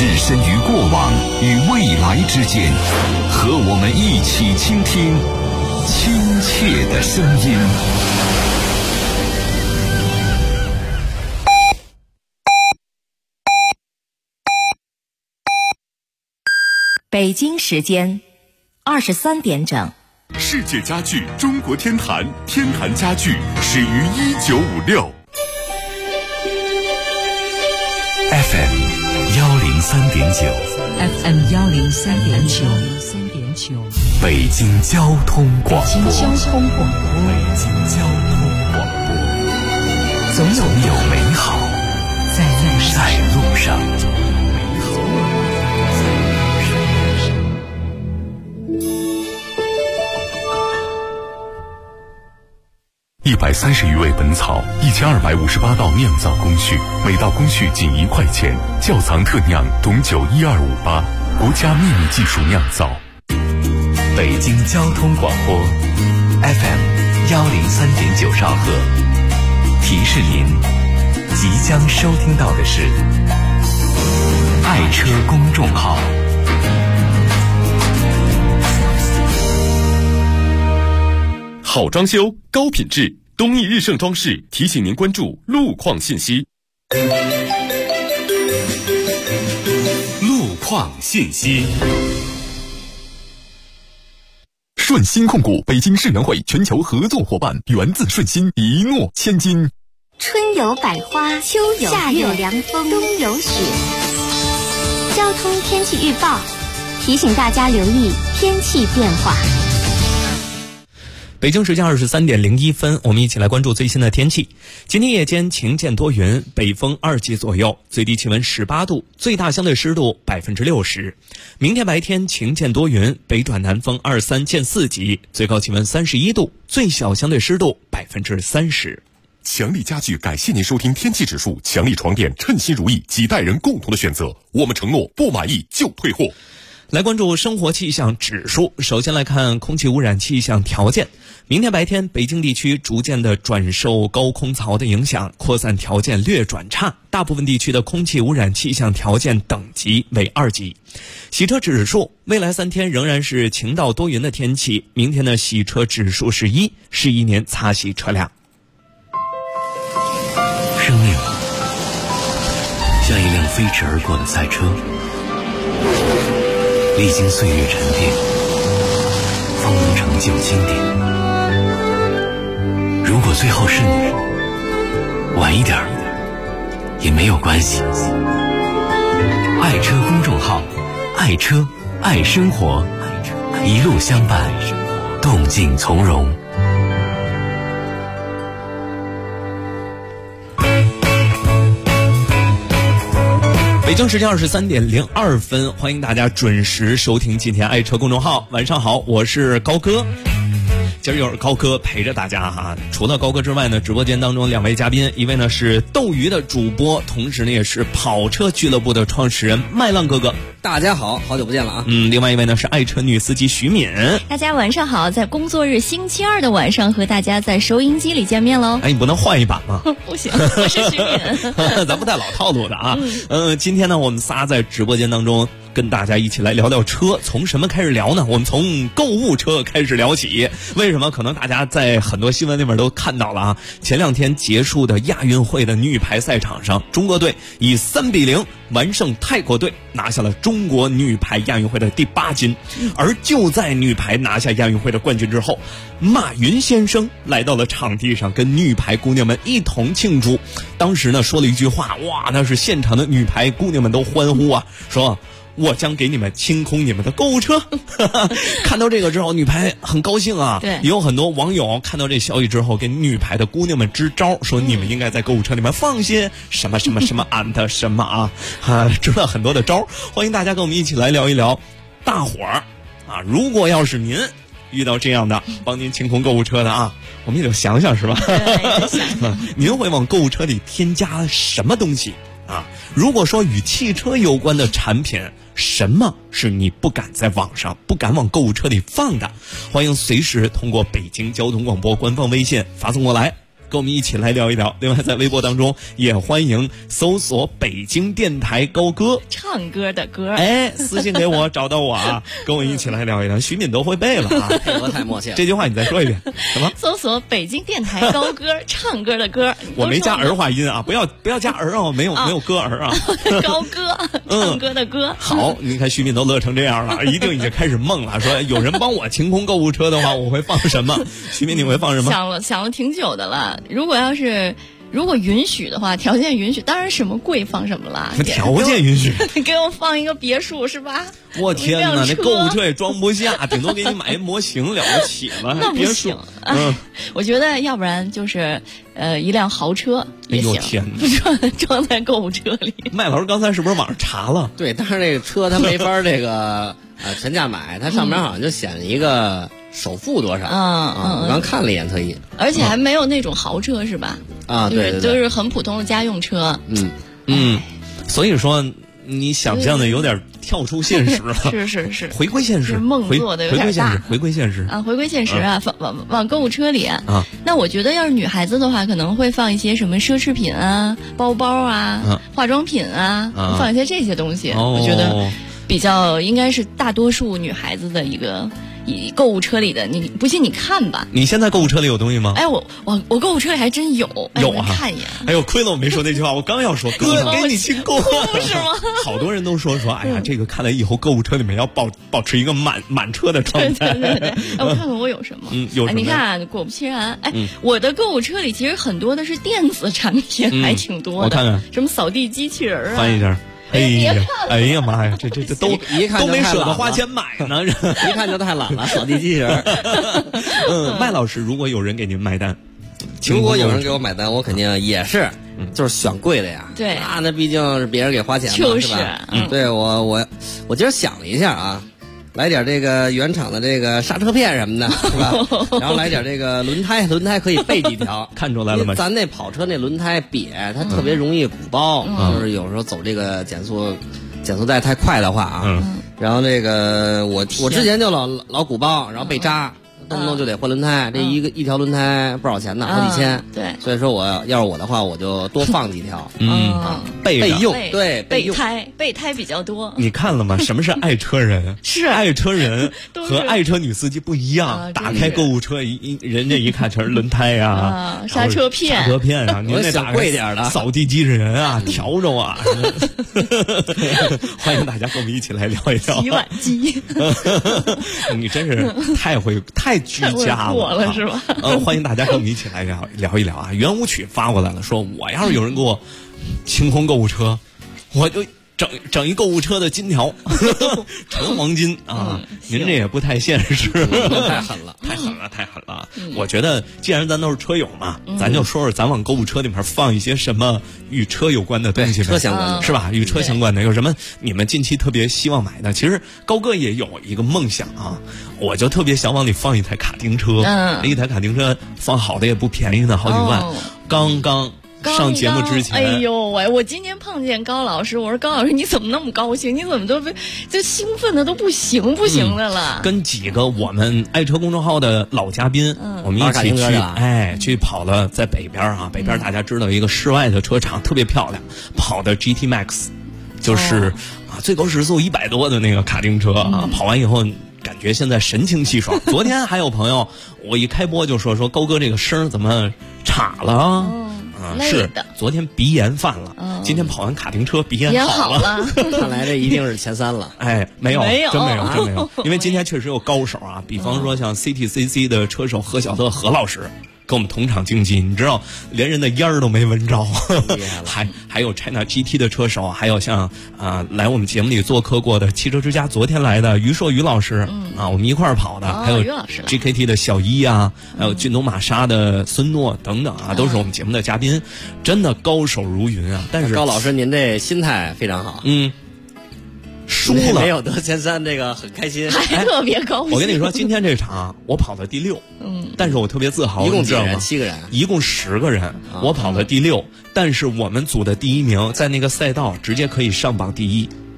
置身于过往与未来之间，和我们一起倾听亲切的声音。 北京时间23点整。 世界家具中国天坛，天坛家具始于1956。 FM 103.9 FM 103.9， 北京交通广播。 北京交通广播， 总有美好在路上。130余味本草，1258道酿造工序，每道工序仅1块钱。窖藏特酿董酒12588，国家秘密技术酿造。北京交通广播 FM 103.9兆赫，提示您即将收听到的是爱车公众号。 好装修，高品质，东易日盛装饰提醒您关注路况信息。 路况信息。 顺鑫控股北京世园会全球合作伙伴，源自顺鑫，一诺千金。 春有百花，秋有夏有凉风，冬有雪。交通天气预报提醒大家留意天气变化。 北京时间23点01分，我们一起来关注最新的天气。今天夜间晴见多云，北风2级左右，最低气温18度，最大相对湿度60%。明天白天晴见多云，北转南风2、3见4级，最高气温31度，最小相对湿度30%。 强力家具感谢您收听天气指数，强力床垫称心如意，几代人共同的选择，我们承诺不满意就退货。 来关注生活气象指数，首先来看空气污染气象条件。明天白天，北京地区逐渐的转受高空槽的影响，扩散条件略转差，大部分地区的空气污染气象条件等级为2级。洗车指数，未来3天仍然是晴到多云的天气，明天的洗车指数是1，是一年擦洗车辆。 生命像一辆飞驰而过的赛车，历经岁月沉淀，方能成就经典。如果最后是你，晚一点也没有关系。爱车公众号，爱车爱生活，一路相伴，动静从容。 北京时间23点02分，欢迎大家准时收听今天爱车公众号。晚上好，我是高哥。今儿又是高哥陪着大家哈。除了高哥之外呢，直播间当中2位嘉宾，一位呢是斗鱼的主播，同时呢也是跑车俱乐部的创始人麦浪哥哥。 大家好，好久不见了啊。 另外一位呢是爱车女司机徐敏。 大家晚上好，在工作日星期2的晚上和大家在收音机里见面喽。 哎，你不能换一版吗？ 不行，我是徐敏。 咱不带老套路的啊。今天呢我们仨在直播间当中跟大家一起来聊聊车。从什么开始聊呢？我们从购物车开始聊起。为什么？可能大家在很多新闻里面都看到了啊。前2天结束的亚运会的女排赛场上，中国队以3-0完胜泰国队，拿下了中国女排亚运会的第8金。而就在女排拿下亚运会的冠军之后，马云先生来到了场地上，跟女排姑娘们一同庆祝。当时呢说了一句话，哇，那是现场的女排姑娘们都欢呼啊，说我将给你们清空你们的购物车。看到这个之后，女排很高兴啊。 对， 也有很多网友看到这消息之后，给女排的姑娘们支招，说你们应该在购物车里面放些什么什么什么and什么啊，知道很多的招。欢迎大家跟我们一起来聊一聊，大伙儿啊，如果要是您遇到这样的帮您清空购物车的啊，我们也得想想是吧？您会往购物车里添加什么东西啊？如果说与汽车有关的产品，什么是你不敢在网上、不敢往购物车里放的？欢迎随时通过北京交通广播官方微信发送过来。 跟我们一起来聊一聊。另外在微博当中也欢迎搜索北京电台高歌， 唱歌的歌， 哎，私信给我找到我啊，跟我一起来聊一聊。徐敏都会背了啊， 配合太默契了。 这句话你再说一遍，什么？ 搜索北京电台高歌，唱歌的歌。 我没加儿化音啊，不要加儿啊，没有歌儿啊。 高歌，唱歌的歌。 好，你看徐敏都乐成这样了，一定已经开始梦了，说有人帮我清空购物车的话，我会放什么？徐敏你会放什么？ 想了挺久的了。如果允许的话，条件允许，当然什么贵放什么了。 条件允许， 给我放一个别墅是吧？ 我天哪，那购物车也装不下，顶多给你买一模型了不起了， 那不行。我觉得要不然就是一辆豪车也行。 哎呦天， 装在购物车里。 麦老师刚才是不是网上查了？ 对，但是这个车它没法这个全价买，它上面好像就显了一个首付多少。我刚看了一眼特意。 而且还没有那种豪车是吧？ 对， 就是很普通的家用车。 所以说你想象的有点跳出现实了。 是回归现实， 梦做的有点大。 回归现实啊， 回归现实啊，往购物车里啊。那我觉得要是女孩子的话，可能会放一些什么奢侈品啊、包包啊、化妆品啊，放一些这些东西。我觉得比较应该是大多数女孩子的一个购物车里的。你不信你看吧。 你现在购物车里有东西吗？ 哎，我购物车里还真有。 有啊， 看一眼。 哎呦，亏了我没说那句话，我刚要说哥给你清空是吗？ 好多人都说哎呀，这个看来以后购物车里面要保持一个满车的状态。 对。哎，我看看我有什么。 有什么？ 你看，果不其然，我的购物车里其实很多的是电子产品，还挺多的。 我看看， 什么扫地机器人啊。 翻一下。哎呀妈呀，这都一看都没舍得花钱买呢， 一看就太懒了。扫地机器人。 麦老师，如果有人给您买单， 如果有人给我买单，我肯定也是，就是选贵的呀。 对那毕竟是别人给花钱嘛，是吧？对我今儿想了一下啊。来点这个原厂的这个刹车片什么的，是吧？然后来点这个轮胎可以备几条。 看出来了吗？ 咱那跑车那轮胎瘪，它特别容易鼓包，就是有时候走这个减速带太快的话啊。然后这个我之前就老鼓包，然后被扎。动不动就得换轮胎，这一条轮胎不少钱呢，好几千。 对， 所以说要是我的话，我就多放几条。备用，对， 备胎比较多。 你看了吗？什么是爱车人？ 是爱车人和爱车女司机不一样。打开购物车人家一看全是轮胎呀、 刹车片啊，您那打贵点的扫地机器人啊、笤帚啊。欢迎大家跟我们一起来聊一聊洗碗机。 你真是太居家了是吧？ 欢迎大家跟我们一起来聊一聊啊！圆舞曲发过来了，说我要是有人给我清空购物车，我就整一购物车的金条，纯黄金啊！您这也不太现实， 太狠了。 我觉得既然咱都是车友嘛，咱就说咱往购物车里面放一些什么与车有关的东西呗， 车相关的是吧？与车相关的有什么？你们近期特别希望买的？其实高哥也有一个梦想啊，我就特别想往里放一台卡丁车。一台卡丁车放好的也不便宜呢，好几万。刚上节目之前， 哎呦喂！我今天碰见高老师，我说高老师你怎么那么高兴？你怎么就兴奋的都不行的了？ 跟几个我们爱车公众号的老嘉宾，我们一起去跑了，在北边啊，北边大家知道一个室外的车场特别漂亮，跑的 GT Max， 就是最高时速100多的那个卡丁车啊，跑完以后。感觉现在神清气爽。昨天还有朋友，我一开播就说高哥这个声怎么岔了？是昨天鼻炎犯了，今天跑完卡丁车鼻炎好了。 看来这一定是前3了。 哎，没有，真没有，因为今天确实有高手啊，比方说像 CTCC 的车手何小特何老师。跟我们同场竞技，你知道连人的烟儿都没闻着，还有 China GT 的车手，还有像来我们节目里做客过的汽车之家昨天来的于硕于老师我们一块儿跑的，还有 GKT 的小一啊，还有骏东玛莎的孙诺等等都是我们节目的嘉宾，真的高手如云啊。但是高老师您这心态非常好， 输了没有得前3，这个很开心， 还特别高兴。 我跟你说，今天这场我跑的第6，但是我特别自豪。 一共几人 ？7个人， 一共10个人，我跑的第6，但是我们组的第1名在那个赛道直接可以上榜第1。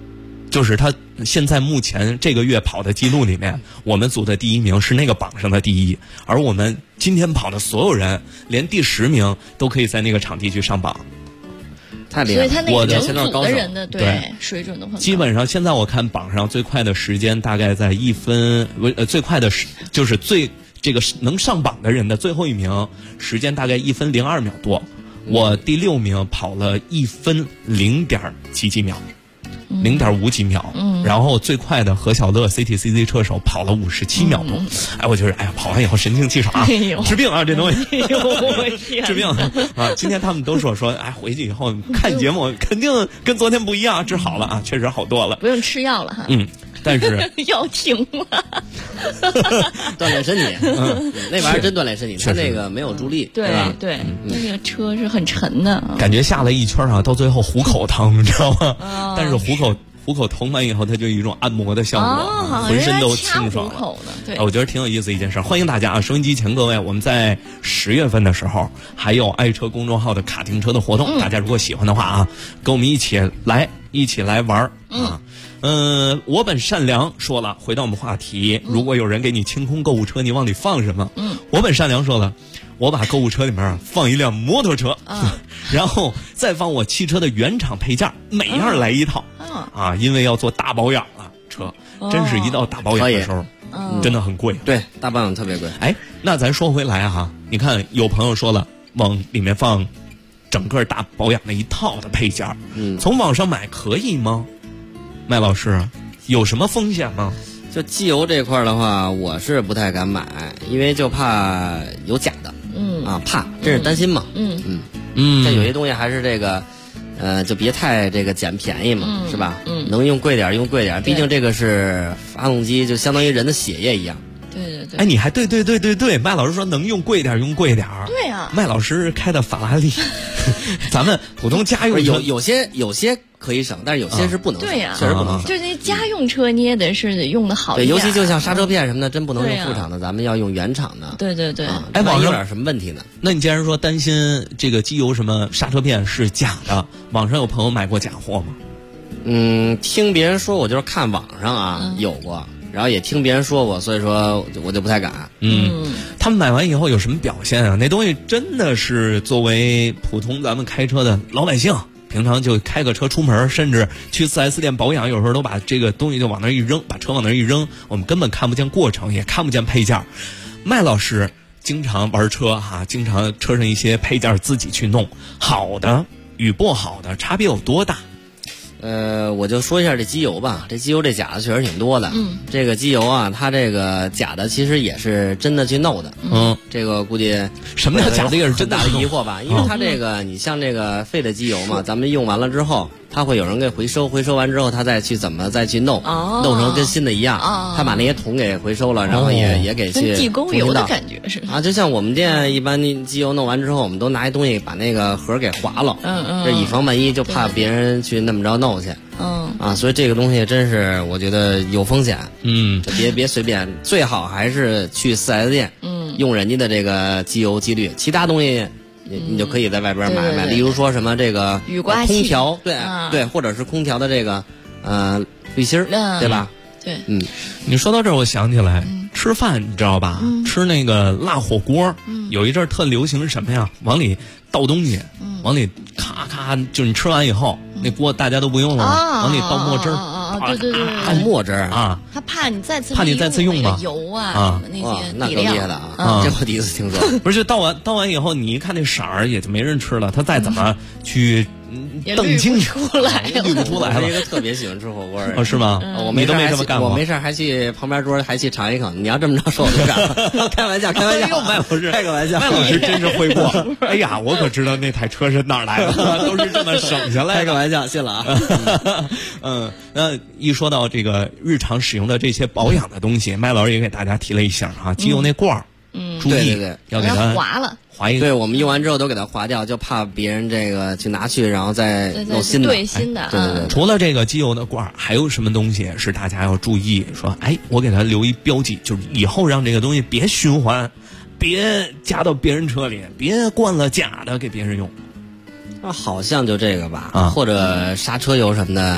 就是他现在目前这个月跑的记录里面，我们组的第1名是那个榜上的第1，而我们今天跑的所有人，连第10名都可以在那个场地去上榜。 太厉害了！ 所以他那个整组的人的对水准都很高。 基本上现在我看榜上最快的时间大概在1分，最快的就是这个能上榜的人的最后1名时间大概1分02秒多，我第6名跑了1分0点几秒。0.5几秒，然后最快的何小乐 CTCC 车手跑了57秒多，哎，我就是跑完以后神清气爽啊，治病啊这东西，治病啊！今天他们都说，哎，回去以后看节目肯定跟昨天不一样，治好了啊，确实好多了， 不用吃药了哈。 但是药停了， 锻炼身体，那玩意儿真锻炼身体，它那个没有助力， 对吧？ 对，那个车是很沉的， 感觉下了一圈啊，到最后虎口疼，你知道吗？但是虎口疼完以后，它就有一种按摩的效果，浑身都清爽了。 对， 我觉得挺有意思的一件事。欢迎大家啊，收音机前各位，我们在10月份的时候还有爱车公众号的卡丁车的活动，大家如果喜欢的话啊，跟我们一起来玩啊。我本善良说了，回到我们话题，如果有人给你清空购物车，你往里放什么？我本善良说了，我把购物车里面放一辆摩托车，然后再放我汽车的原厂配件，每样来一套。因为要做大保养了，车真是一到大保养的时候，真的很贵。 对，大保养特别贵。 哎，那咱说回来哈，你看有朋友说了，往里面放整个大保养的一套的配件，从网上买可以吗？麦老师，有什么风险吗？ 就机油这块的话，我是不太敢买，因为就怕有假的。怕，真是担心嘛。像有些东西还是这个。就别太这个捡便宜嘛，是吧？能用贵点用贵点，毕竟这个是发动机，就相当于人的血液一样。 对。 哎，你还对，麦老师说能用贵点用贵点。 对啊， 麦老师开的法拉利，咱们普通家用车有些可以省，但是有些是不能省， 对呀， 确实不能省。 就那家用车你也得是用的好一点。 对，尤其就像刹车片什么的，真不能用副厂的，咱们要用原厂的。 对。 哎，网上有点什么问题呢？ 那你既然说担心这个机油什么刹车片是假的，网上有朋友买过假货吗？ 听别人说，我就是看网上有过。然后也听别人说过，所以说我就不太敢。 他们买完以后有什么表现啊？那东西真的是作为普通咱们开车的老百姓，平常就开个车出门，甚至去 4S 店保养，有时候都把这个东西就往那一扔，把车往那一扔，我们根本看不见过程，也看不见配件。麦老师经常玩车经常车上一些配件自己去弄，好的与不好的差别有多大？ 我就说一下这机油吧。这机油这假的确实挺多的。这个机油啊，它这个假的其实也是真的去弄的。这个估计什么叫假的也是真的很大的疑惑吧？因为它这个你像这个废的机油嘛，咱们用完了之后，它会有人给回收完之后，他再去再去弄成跟新的一样。他把那些桶给回收了，然后也给去跟地沟油的感觉是就像我们店一般机油弄完之后，我们都拿一东西把那个盒给划了。这以防万一，就怕别人去那么着弄去。所以这个东西真是我觉得有风险。别随便，最好还是去4S店，用人家的这个机油机滤，其他东西你就可以在外边买。例如说什么这个雨刮器， 空调，对，或者是空调的这个滤芯儿，对吧？ 对。 你说到这儿，我想起来吃饭，你知道吧？吃那个辣火锅，有一阵儿特流行什么呀？往里倒东西，往里咔咔，就是你吃完以后，那锅大家都不用了，往里倒墨汁儿。 对， 倒墨汁儿啊！ 他怕你再次用嘛， 油啊那些那够厉害的啊！这我第一次听说。 不是，倒完以后，你一看那色儿也就没人吃了。他再怎么去澄清出来， 滤不出来了。 我是一个特别喜欢吃火锅的， 是吗？ 你都没这么干过。 我没事还去旁边桌还去尝一口。你要这么着说，我就敢。开玩笑。 麦老师开个玩笑， 麦老师真是会过。哎呀，我可知道那台车是哪儿来的，都是这么省下来的。 开个玩笑，信了啊。那一说到这个日常使用的这些保养的东西，麦老师也给大家提了一下机油那罐儿，注意对， 要给它划了。 划一个， 对，我们用完之后都给它划掉，就怕别人这个去拿去，然后再弄新的。 对新的。 对。 除了这个机油的罐儿，还有什么东西是大家要注意？说，哎，我给它留一标记，就是以后让这个东西别循环，别加到别人车里，别灌了假的给别人用。 好像就这个吧，或者刹车油什么的。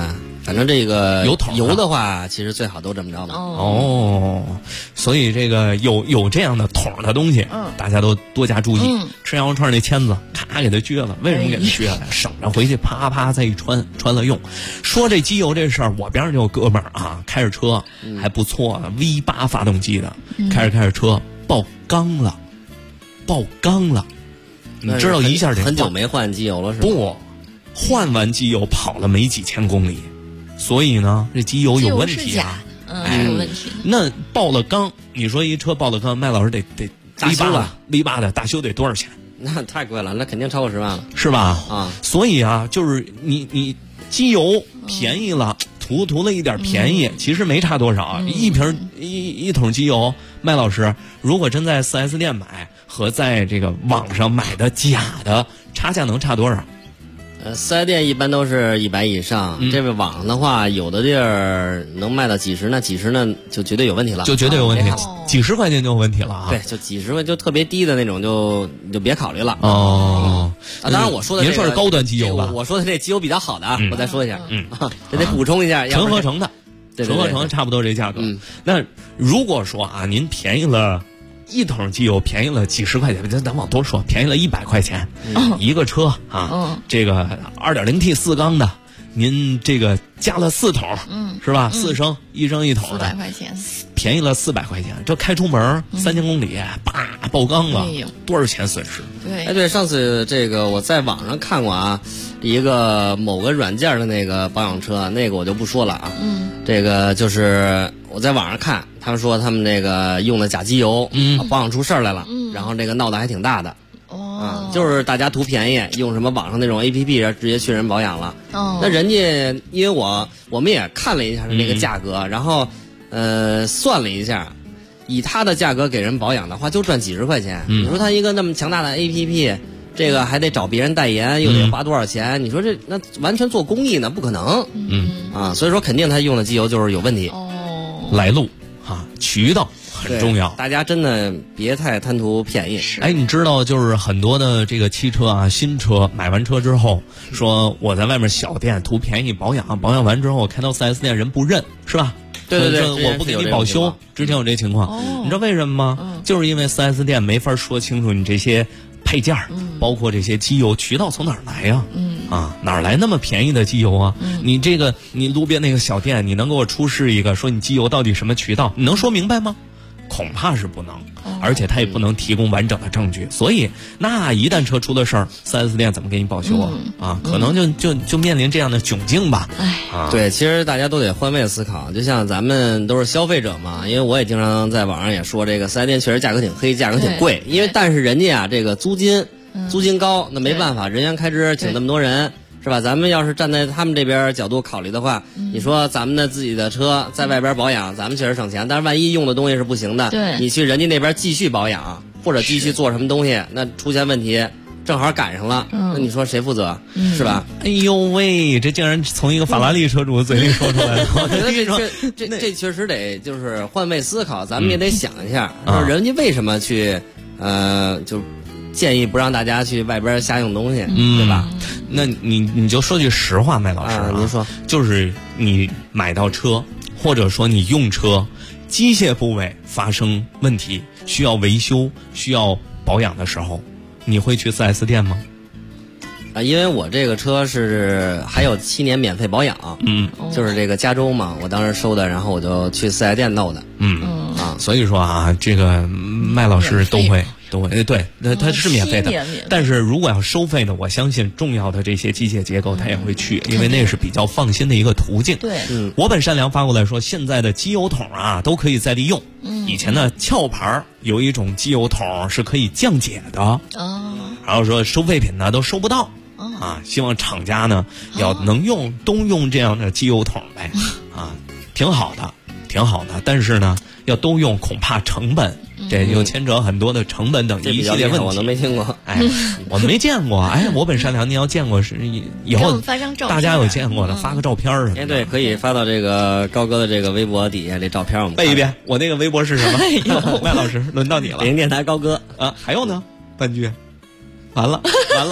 反正这个有桶油的话，其实最好都这么着吧。 所以这个有这样的桶的东西，大家都多加注意。吃羊肉串那签子，咔给它撅了，为什么给它撅了？省着回去啪啪再一穿了用。说这机油这事儿，我边上就有哥们儿啊，开着车还不错，V8发动机的，开着车爆缸了。你知道一下这很久没换机油了是吧？ 不，换完机油跑了没几千公里，所以呢，这机油有问题啊。 有问题。 那爆了缸，你说一车爆了缸，麦老师得大修了 ，V8的大修得多少钱？ 那太贵了，那肯定超过10万了， 是吧？ 啊， 所以啊，就是你机油便宜了，图了一点便宜，其实没差多少。一桶机油，麦老师如果真在4S 店买和在这个网上买的假的，差价能差多少 ？4S 店一般都是100以上，这个网上的话，有的地儿能卖到几十，那几十呢就绝对有问题了， 就绝对有问题，几十块钱就有问题了啊！ 对，就几十块就特别低的那种，你就别考虑了。当然我说的您说是高端机油吧？ 我说的这机油比较好的啊，我再说一下，这得补充一下， 纯合成的， 纯合成差不多这价格。那如果说啊，您便宜了。一桶机油便宜了几十块钱，咱往多说，便宜了100块钱，一个车啊，这个2.0T 4缸的，您这个加了4桶，是吧？4升，1升1桶的 ，400块钱， 便宜了400块钱，这开出门3000公里，叭爆缸了，多少钱损失？ 对，上次这个我在网上看过啊，一个某个软件的那个保养车，那个我就不说了啊，这个就是我在网上看。他们说他们那个用的假机油，保养出事儿来了，然后这个闹得还挺大的。就是大家图便宜，用什么网上那种 APP 直接去人保养了。那人家因为我们也看了一下那个价格，然后算了一下，以他的价格给人保养的话，就赚几十块钱。你说他一个那么强大的 APP，这个还得找别人代言，又得花多少钱？你说那完全做公益呢，不可能。所以说肯定他用的机油就是有问题。 来路。渠道很重要， 大家真的别太贪图便宜。 你知道就是很多的这个汽车啊，新车买完车之后，说我在外面小店图便宜保养完之后开到4S 店人不认，是吧？ 对， 我不给你保修，之前有这情况。你知道为什么吗？就是因为4S 店没法说清楚你这些配件包括这些机油渠道从哪儿来呀？哪儿来那么便宜的机油啊？你路边那个小店，你能给我出示一个说你机油到底什么渠道？你能说明白吗？恐怕是不能，而且他也不能提供完整的证据。所以，那一旦车出了事儿，4S 店怎么给你保修啊？可能就面临这样的窘境吧。 对，其实大家都得换位思考。就像咱们都是消费者嘛，因为我也经常在网上也说，这个4S店确实价格挺黑，价格挺贵。但是人家这个租金高，那没办法，人员开支请那么多人。是吧？咱们要是站在他们这边角度考虑的话，你说咱们的自己的车在外边保养，咱们确实省钱，但是万一用的东西是不行的，你去人家那边继续保养或者继续做什么东西，那出现问题正好赶上了，那你说谁负责？是吧？ 哎呦喂，这竟然从一个法拉利车主嘴里说出来了。 我觉得这确实得就是换位思考，咱们也得想一下，说人家为什么去就。建议不让大家去外边瞎用东西，对吧？ 那你就说句实话，麦老师您说， 就是你买到车，或者说你用车，机械部位发生问题，需要维修、需要保养的时候，你会去4S 店吗？ 因为我这个车是还有7年免费保养，就是这个加州嘛，我当时收的，然后我就去4S 店弄的， 所以说啊，这个麦老师都会，对，它是免费的，但是如果要收费的，我相信重要的这些机械结构他也会去，因为那是比较放心的一个途径。 对， 我本善良发过来说，现在的机油桶啊都可以再利用，以前的壳牌有一种机油桶是可以降解的，然后说收废品呢都收不到。希望厂家呢要能都用这样的机油桶呗，挺好的。但是呢，要都用恐怕成本，这就牵扯很多的成本等一系列问题。 我都没听过， 我没见过。我本善良，您要见过是以后大家有见过的，发个照片什么的。 对，可以发到这个高哥的这个微博底下这照片，我们背一遍。我那个微博是什么？麦老师，轮到你了。 北京电台高哥还有呢，半句，完了。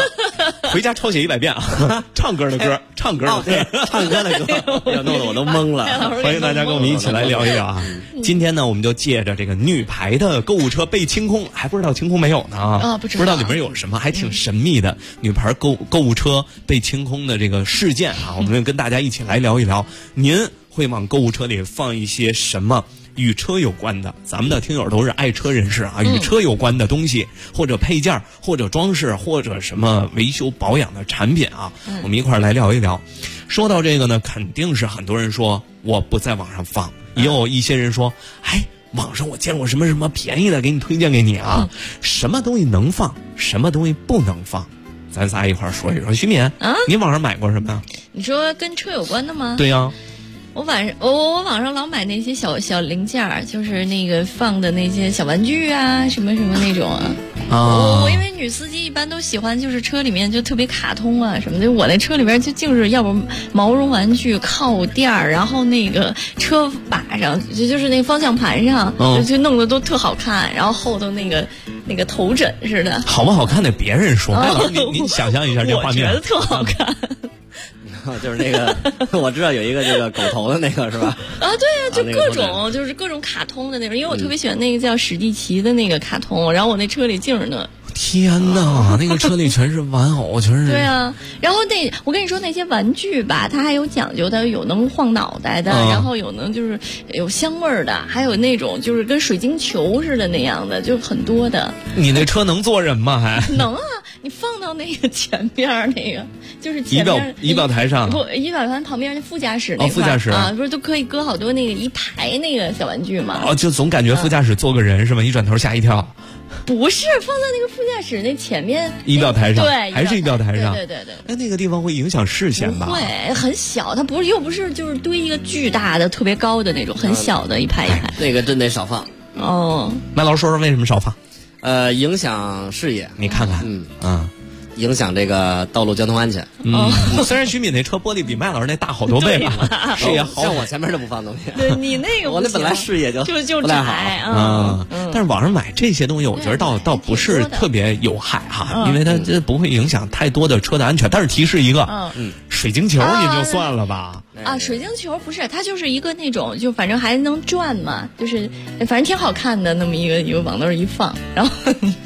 回家抄写100遍啊！唱歌的歌，唱歌的歌， 唱歌的歌，要弄得我都懵了。 欢迎大家跟我们一起来聊一聊啊！今天呢，我们就借着这个女排的购物车被清空，还不知道清空没有呢啊？不知道里面有什么，还挺神秘的。女排购物车被清空的这个事件啊，我们跟大家一起来聊一聊。您会往购物车里放一些什么与车有关的？咱们的听友都是爱车人士啊，与车有关的东西，或者配件，或者装饰，或者什么维修保养的产品啊，我们一块儿来聊一聊。说到这个呢，肯定是很多人说我不在网上放，也有一些人说，哎，网上我见过什么什么便宜的，给你推荐给你啊。什么东西能放，什么东西不能放？咱仨一块儿说一说。徐敏，你网上买过什么呀？ 你说跟车有关的吗？ 对呀。 我网上老买那些小零件，就是那个放的那些小玩具啊，什么什么那种啊。我因为女司机一般都喜欢，就是车里面就特别卡通啊什么的。我那车里边就净是要不毛绒玩具、靠垫儿，然后那个车把上就是那个方向盘上，就弄得都特好看，然后后头那个头枕似的。 好不好看的别人说，麦老师您想象一下这画面， 我觉得特好看。 就是那个，我知道有一个这个狗头的那个是吧？ 啊，对呀，就各种就是各种卡通的那种，因为我特别喜欢那个叫史蒂奇的那个卡通，然后我那车里净是那。 天哪，那个车里全是玩偶，全是。 对啊，然后我跟你说那些玩具吧，它还有讲究，它有能晃脑袋的，然后有能就是有香味儿的，还有那种就是跟水晶球似的那样的，就很多的。 你那车能坐人吗？还能啊，你放到那个前边那个就是前边仪表台上， 不，仪表台旁边那副驾驶那块副驾驶啊，不是都可以搁好多那个一排那个小玩具吗？ 就总感觉副驾驶坐个人是吗？一转头吓一跳。 不是，放在那个副驾驶那前面仪表台上， 对， 还是仪表台上， 对。 那个地方会影响视线吧？ 不会，很小，它又不是就是堆一个巨大的、特别高的那种，很小的一排一排。 那个真得少放。 哦， 麦老师说说为什么少放？ 影响视野。 你看看， 影响这个道路交通安全。 虽然徐敏那车玻璃比麦老师那大好多倍吧，视野好。 像我前面都不放东西。 对你那个， 我那本来视野就窄啊。 但是网上买这些东西，我觉得倒不是特别有害哈，因为它这不会影响太多的车的安全。但是提示一个，水晶球您就算了吧。 啊，水晶球不是，它就是一个那种，就反正还能转嘛，就是反正挺好看的那么一个往那儿一放，然后。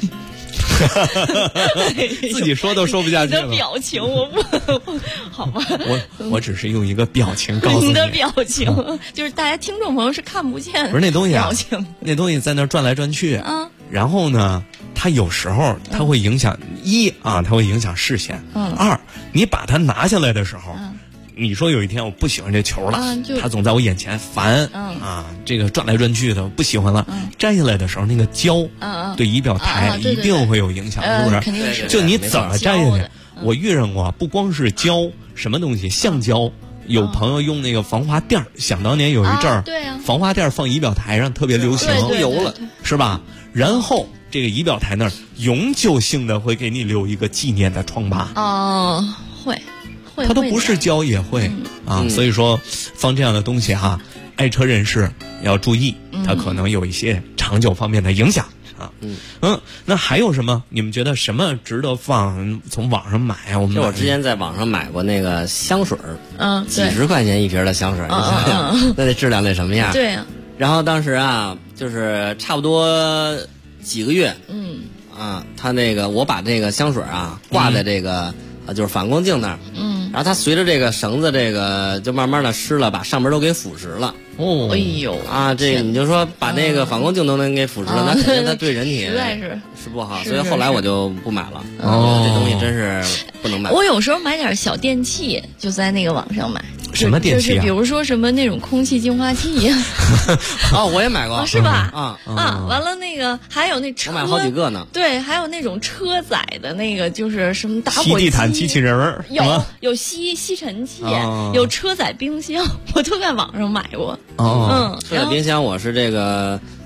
自己说都说不下去了。 你的表情，我不好吧？ 我只是用一个表情告诉你的表情，就是大家听众朋友是看不见。 不是那东西啊， 表情那东西在那转来转去啊。然后呢，它有时候它会影响它会影响视线。二，你把它拿下来的时候。你说有一天我不喜欢这球了，它总在我眼前烦这个转来转去的，我不喜欢了。摘下来的时候，那个胶对仪表台一定会有影响，是不是？ 肯定是。 就你怎么摘下去？我遇上过，不光是胶，什么东西，橡胶。有朋友用那个防滑垫，想当年有一阵儿，防滑垫放仪表台上特别流行， 出油了， 是吧？然后这个仪表台那儿永久性的会给你留一个纪念的疮疤。 会。 它都不是胶也会所以说放这样的东西哈，爱车人士要注意，它可能有一些长久方面的影响啊。那还有什么？你们觉得什么值得放？从网上买啊？ 我之前在网上买过那个香水几十块钱一瓶的香水，你想想，那质量得什么样？ 对呀。 然后当时就是差不多几个月，他那个我把这个香水挂在这个就是反光镜那儿，然后它随着这个绳子这个就慢慢的湿了，把上面都给腐蚀了。 哎呦这个你就说把那个反光镜都能给腐蚀了，那肯定它对人体实在是不好，所以后来我就不买了。这东西真是不能买。 我有时候买点小电器，就在那个网上买。 什么电器就是比如说什么那种空气净化器呀。 我也买过， 是吧？完了那个还有那车， 我买好几个呢。 对，还有那种车载的那个，就是什么打火机、 吸地毯机器人儿， 有吸尘器，有车载冰箱，我都在网上买过。 车载冰箱我是这个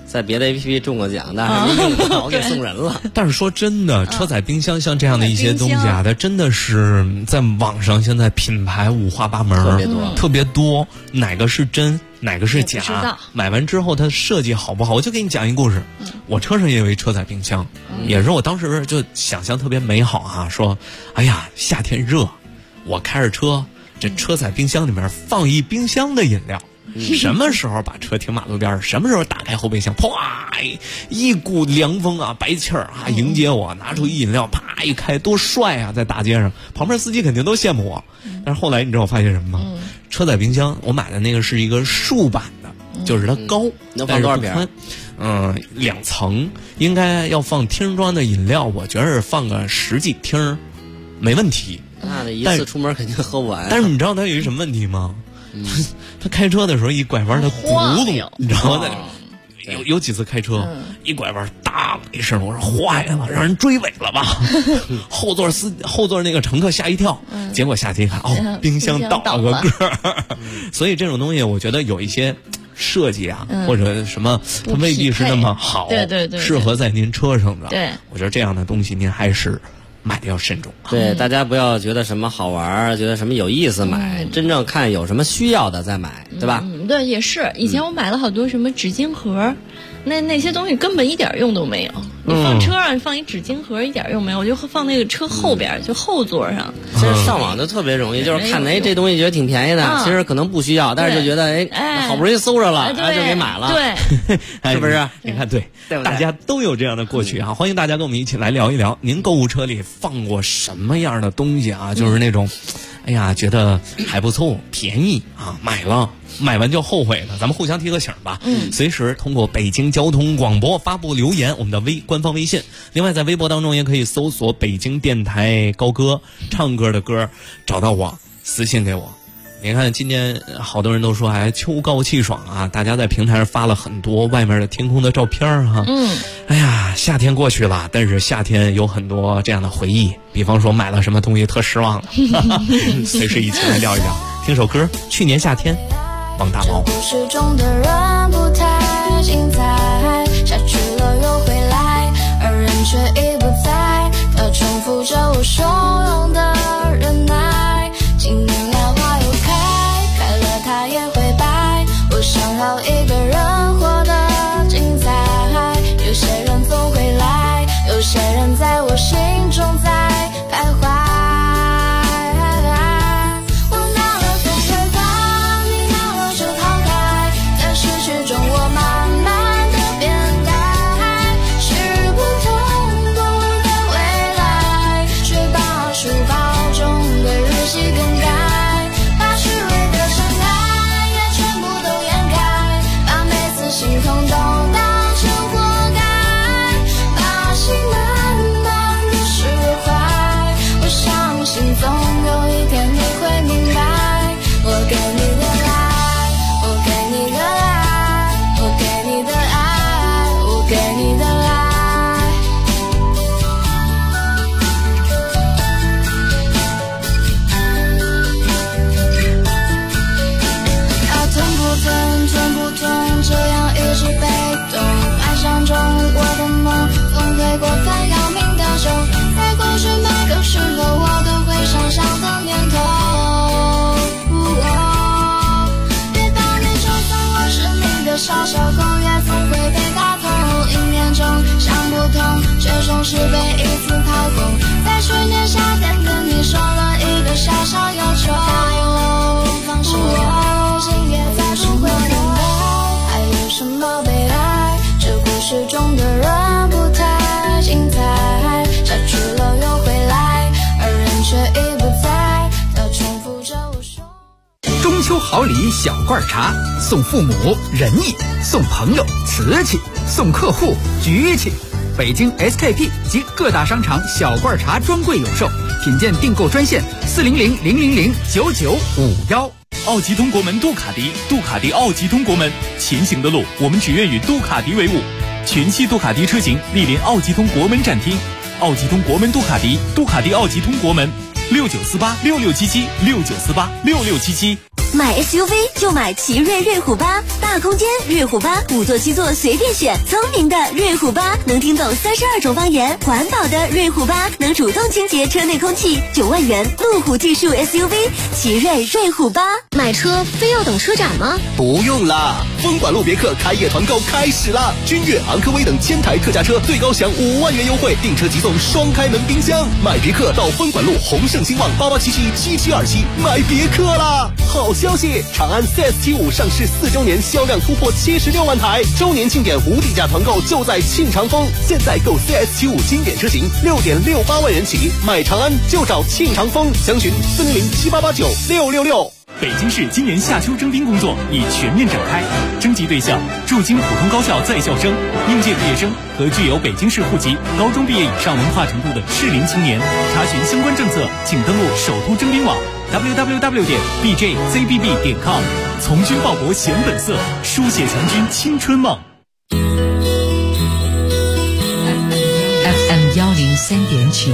在别的 APP 中过奖，但是没用到，我给送人了。 但是说真的，车载冰箱像这样的一些东西啊，它真的是在网上现在品牌五花八门，特别多，哪个是真，哪个是假？买完之后它设计好不好？我就给你讲一故事。我车上也有一车载冰箱，也是我当时就想象特别美好啊，说，哎呀，夏天热，我开着车，这车载冰箱里面放一冰箱的饮料。什么时候把车停马路边，什么时候打开后备箱，啪，一股凉风啊，白气儿啊迎接我，拿出一饮料，啪一开，多帅啊，在大街上，旁边司机肯定都羡慕我。但是后来你知道我发现什么吗？车载冰箱我买的那个是一个竖版的，就是它高， 能放多少瓶 ？2层，应该要放听装的饮料，我觉得放个10几听没问题。 那这一次出门肯定喝不完。 但是你知道它有一什么问题吗？他开车的时候一拐弯，他咕咚，你知道吗？有几次开车一拐弯，哒一声，我说坏了，让人追尾了吧？后座那个乘客吓一跳，结果下去一看，哦，冰箱倒了个个。所以这种东西，我觉得有一些设计啊，或者什么，它未必是那么好， 对， 适合在您车上的。 对， 我觉得这样的东西您还是买的要慎重。 对，大家不要觉得什么好玩，觉得什么有意思买，真正看有什么需要的再买，对吧？ 对，也是。以前我买了好多什么纸巾盒，那些东西根本一点用都没有。你放车上，你放一纸巾盒一点用没有，我就放那个车后边，就后座上。 其实上网就特别容易，就是看这东西觉得挺便宜的，其实可能不需要，但是就觉得好不容易搜着了，就给买了。 对， 是不是？ 你看，对，大家都有这样的过去啊！欢迎大家跟我们一起来聊一聊，您购物车里放过什么样的东西啊？就是那种，哎呀，觉得还不错，便宜啊，买完就后悔了，咱们互相提个醒吧。随时通过北京交通广播发布留言，我们的官方微信。另外在微博当中也可以搜索北京电台高歌，唱歌的歌，找到我，私信给我。你看今天好多人都说秋高气爽啊，大家在平台上发了很多外面的天空的照片哈。哎呀，夏天过去了，但是夏天有很多这样的回忆，比方说买了什么东西特失望的，随时一起来聊一聊。听首歌，去年夏天，王大毛。 故事中的人不太精彩，下去了又回来，而人却已不在。他重复着我汹涌的忍耐，今年莲花又开了它也会败。我想要一个人活得精彩，有些人总会来，有些人在我心中在徘徊。是被一次掏空，在去年夏天跟你说了一个小小要求，放手，心也在不会等待，还有什么悲哀？这故事中的人不太精彩，下去了又回来，而人却已不在，他重复着我说。 中秋好礼小罐茶，送父母仁义，送朋友瓷器，送客户局气。北京 SKP 及各大商场小罐茶专柜有售，品鉴订购专线400-000-9951。 奥吉通国门杜卡迪，杜卡迪奥吉通国门，前行的路我们只愿与杜卡迪为伍。全系杜卡迪车型莅临奥吉通国门展厅，奥吉通国门杜卡迪，杜卡迪奥吉通国门，69486677，69486677。 买 SUV 就买奇瑞瑞虎8，大大空间瑞虎8，5座7座随便选。聪明的瑞虎8能听懂32种方言，环保的瑞虎8能主动清洁车内空气。9万元路虎技术 SUV 奇瑞瑞虎8。 买车非要等车展吗？ 不用啦，风管路别克开业团购开始啦！君越、昂科威等1000台特价车最高享5万元优惠，订车即送双开门冰箱。买别克到风管路宏盛兴旺88777727买别克啦！好消息，长安 CS75上市4周年销量突破76万台，周年庆典无底价团购就在庆长丰。现在购 CS75经典车型6.68万元起，买长安就找庆长丰，详询40078896666。 北京市今年夏秋征兵工作已全面展开，征集对象驻京普通高校在校生、应届毕业生和具有北京市户籍、高中毕业以上文化程度的适龄青年。查询相关政策，请登录首都征兵网 www.bjzbb.com。从军报国显本色，书写强军青春梦。 FM 103.9，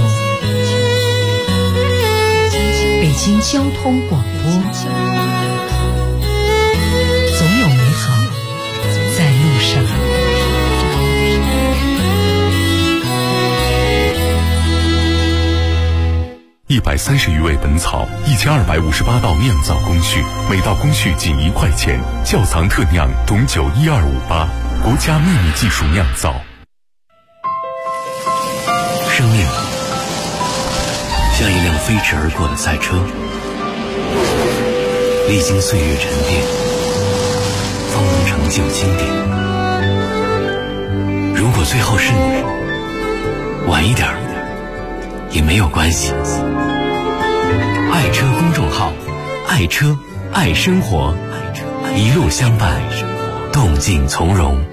北京交通广播，总有美好在路上。 130余味本草，1258道酿造工序，每道工序仅1块钱。窖藏特酿董酒12588，国家秘密技术酿造。 生命像一辆飞驰而过的赛车，历经岁月沉淀，方能成就经典。如果最后是你，晚一点也没有关系。爱车公众号，爱车爱生活，一路相伴，动静从容。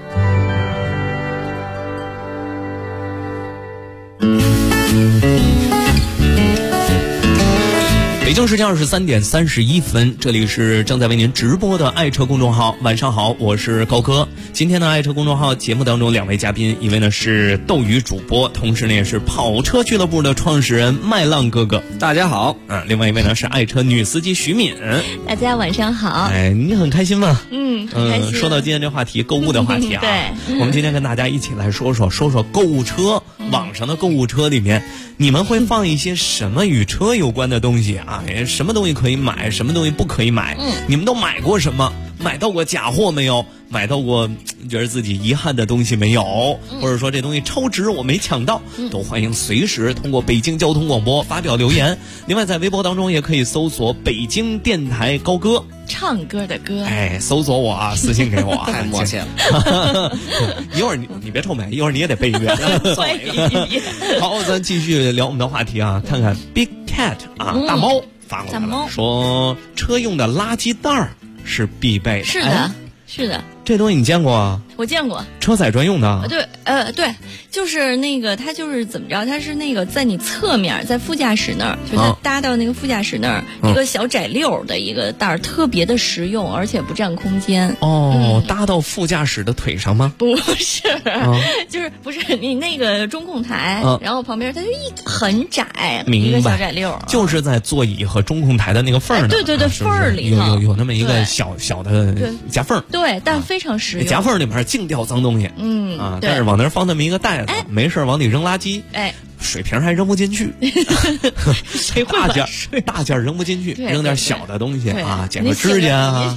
北京时间23点31分，这里是正在为您直播的爱车公众号。晚上好，我是高哥。今天的爱车公众号节目当中，2位嘉宾，一位呢是斗鱼主播，同时呢也是跑车俱乐部的创始人麦浪哥哥， 大家好。 另外一位呢是爱车女司机徐敏， 大家晚上好。 哎，你很开心吗？ 很开心。 说到今天这话题，购物的话题啊， 对， 我们今天跟大家一起来说说购物车，网上的购物车里面，你们会放一些什么与车有关的东西啊？什么东西可以买，什么东西不可以买？你们都买过什么？买到过假货没有？买到过觉得自己遗憾的东西没有？或者说这东西超值我没抢到，都欢迎随时通过北京交通广播发表留言。另外在微博当中也可以搜索北京电台高歌， 唱歌的歌。 哎，搜索我啊，私信给我。 太默契了。 一会儿你别臭美，一会儿你也得背一遍。好，咱继续聊我们的话题啊，看看 Big Cat 啊，大猫发过来了，说车用的垃圾袋儿是必备的。 是的，是的。 这东西你见过啊？ 我见过。 车载专用的。 对，对，就是那个，它就是怎么着？它是那个在你侧面，在副驾驶那儿，就它搭到那个副驾驶那儿，一个小窄溜的一个袋儿，特别的实用，而且不占空间。 搭到副驾驶的腿上吗？ 不是，就是不是你那个中控台，然后旁边它就很窄，一个小窄溜， 就是在座椅和中控台的那个缝儿。 对，缝儿里头有那么一个小的夹缝。 对，但非常实用。 夹缝里面净掉脏东西，但是往那儿放那么一个袋子，没事往里扔垃圾，水瓶还扔不进去， 谁会大件扔不进去，扔点小的东西啊，剪个指甲啊。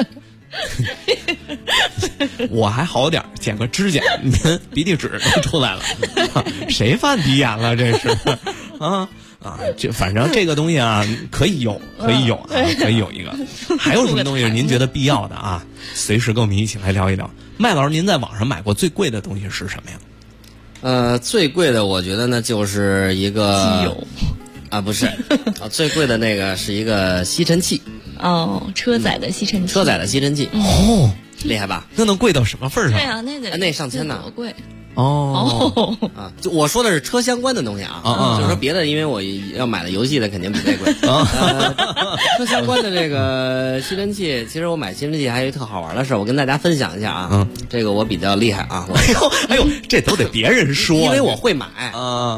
我还好点，剪个指甲，你看鼻涕纸都出来了，谁犯鼻炎了？这是这反正这个东西啊，可以有可以有一个。还有什么东西是您觉得必要的啊？随时跟我们一起来聊一聊。麦老师，您在网上买过最贵的东西是什么呀？ 最贵的我觉得呢就是一个机油啊，不是最贵的那个是一个吸尘器。 车载的吸尘器。 车载的吸尘器。厉害吧？ 那能贵到什么份上？ 对啊， 那上千呢。 多贵。 就我说的是车相关的东西啊，就是说别的，因为我要买的游戏的肯定比这贵。车相关的这个吸尘器，其实我买吸尘器还有一特好玩的事，我跟大家分享一下啊。这个我比较厉害啊。 哎呦，这都得别人说， 因为我会买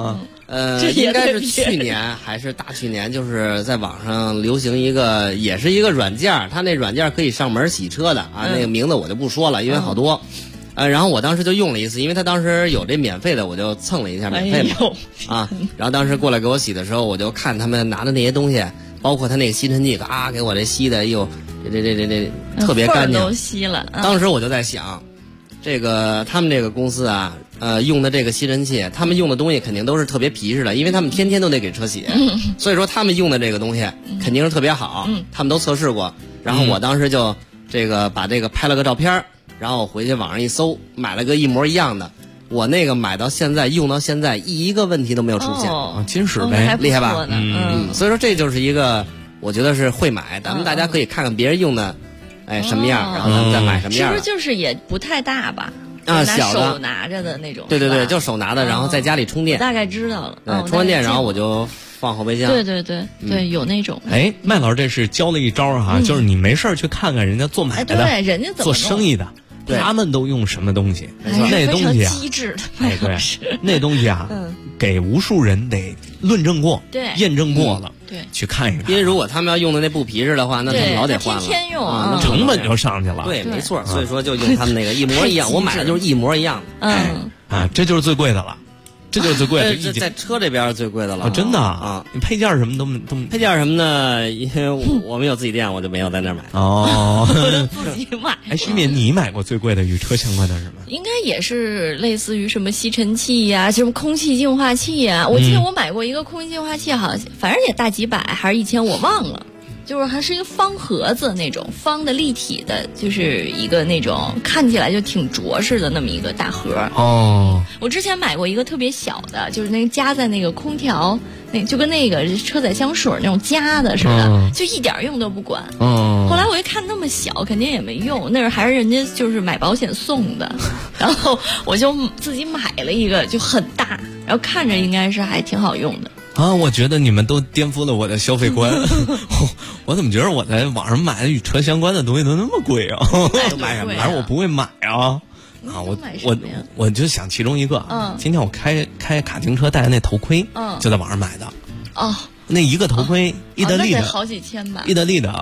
应该是去年还是大去年，就是在网上流行一个，也是一个软件，它那软件可以上门洗车的啊，那个名字我就不说了，因为好多。然后我当时就用了一次，因为他当时有这免费的，我就蹭了一下免费嘛，然后当时过来给我洗的时候，我就看他们拿的那些东西，包括他那个吸尘器，给我这吸的，这特别干净， 都吸了。 当时我就在想，这个他们这个公司啊，用的这个吸尘器，他们用的东西肯定都是特别皮实的，因为他们天天都得给车洗，所以说他们用的这个东西肯定是特别好，他们都测试过。然后我当时就把这个拍了个照片。然后我回去网上一搜，买了个一模一样的。我那个买到现在，用到现在，一个问题都没有出现。 金使呗， 厉害吧？所以说这就是一个，我觉得是会买。咱们大家可以看看别人用的，什么样，然后咱们再买什么样。 是不是就是也不太大吧？ 小的， 手拿着的那种。 对，就手拿的，然后在家里充电。 大概知道了。 充完电，然后我就放后备箱。 对，有那种。 哎，麦老师这是教了一招哈，就是你没事去看看人家做买的， 对，人家怎么做生意的。他们都用什么东西？那东西啊， 机智的， 对，那东西啊，给无数人得论证过， 对， 验证过了， 对， 去看一看。 因为如果他们要用的那不皮实的话，那他们老得换了， 天天用啊， 成本就上去了。 对，没错，所以说就用他们那个一模一样，我买的就是一模一样的。这就是最贵的了。这就是最贵的， 这在车这边最贵的了。 真的啊！你配件什么都配件什么的，因为我们有自己店，我就没有在那儿买。 自己买。 哎，徐敏，你买过最贵的与车相关的是什么？ 应该也是类似于什么吸尘器呀，什么空气净化器呀。我记得我买过一个空气净化器，好像反正也大几百，还是1000，我忘了。就是还是一个方盒子那种方的立体的，就是一个那种看起来就挺着实的那么一个大盒。我之前买过一个特别小的，就是那个夹在那个空调，那就跟那个车载香水那种夹的似的，就一点用都不管。后来我一看那么小，肯定也没用，那还是人家就是买保险送的，然后我就自己买了一个，就很大，然后看着应该是还挺好用的。 我觉得你们都颠覆了我的消费观。我怎么觉得我在网上买的与车相关的东西都那么贵啊？ 买什么？ 反正我不会买啊。我就想其中一个。今天我开卡丁车戴的那头盔，就在网上买的。那一个头盔，意大利的， 好几千吧。 意大利的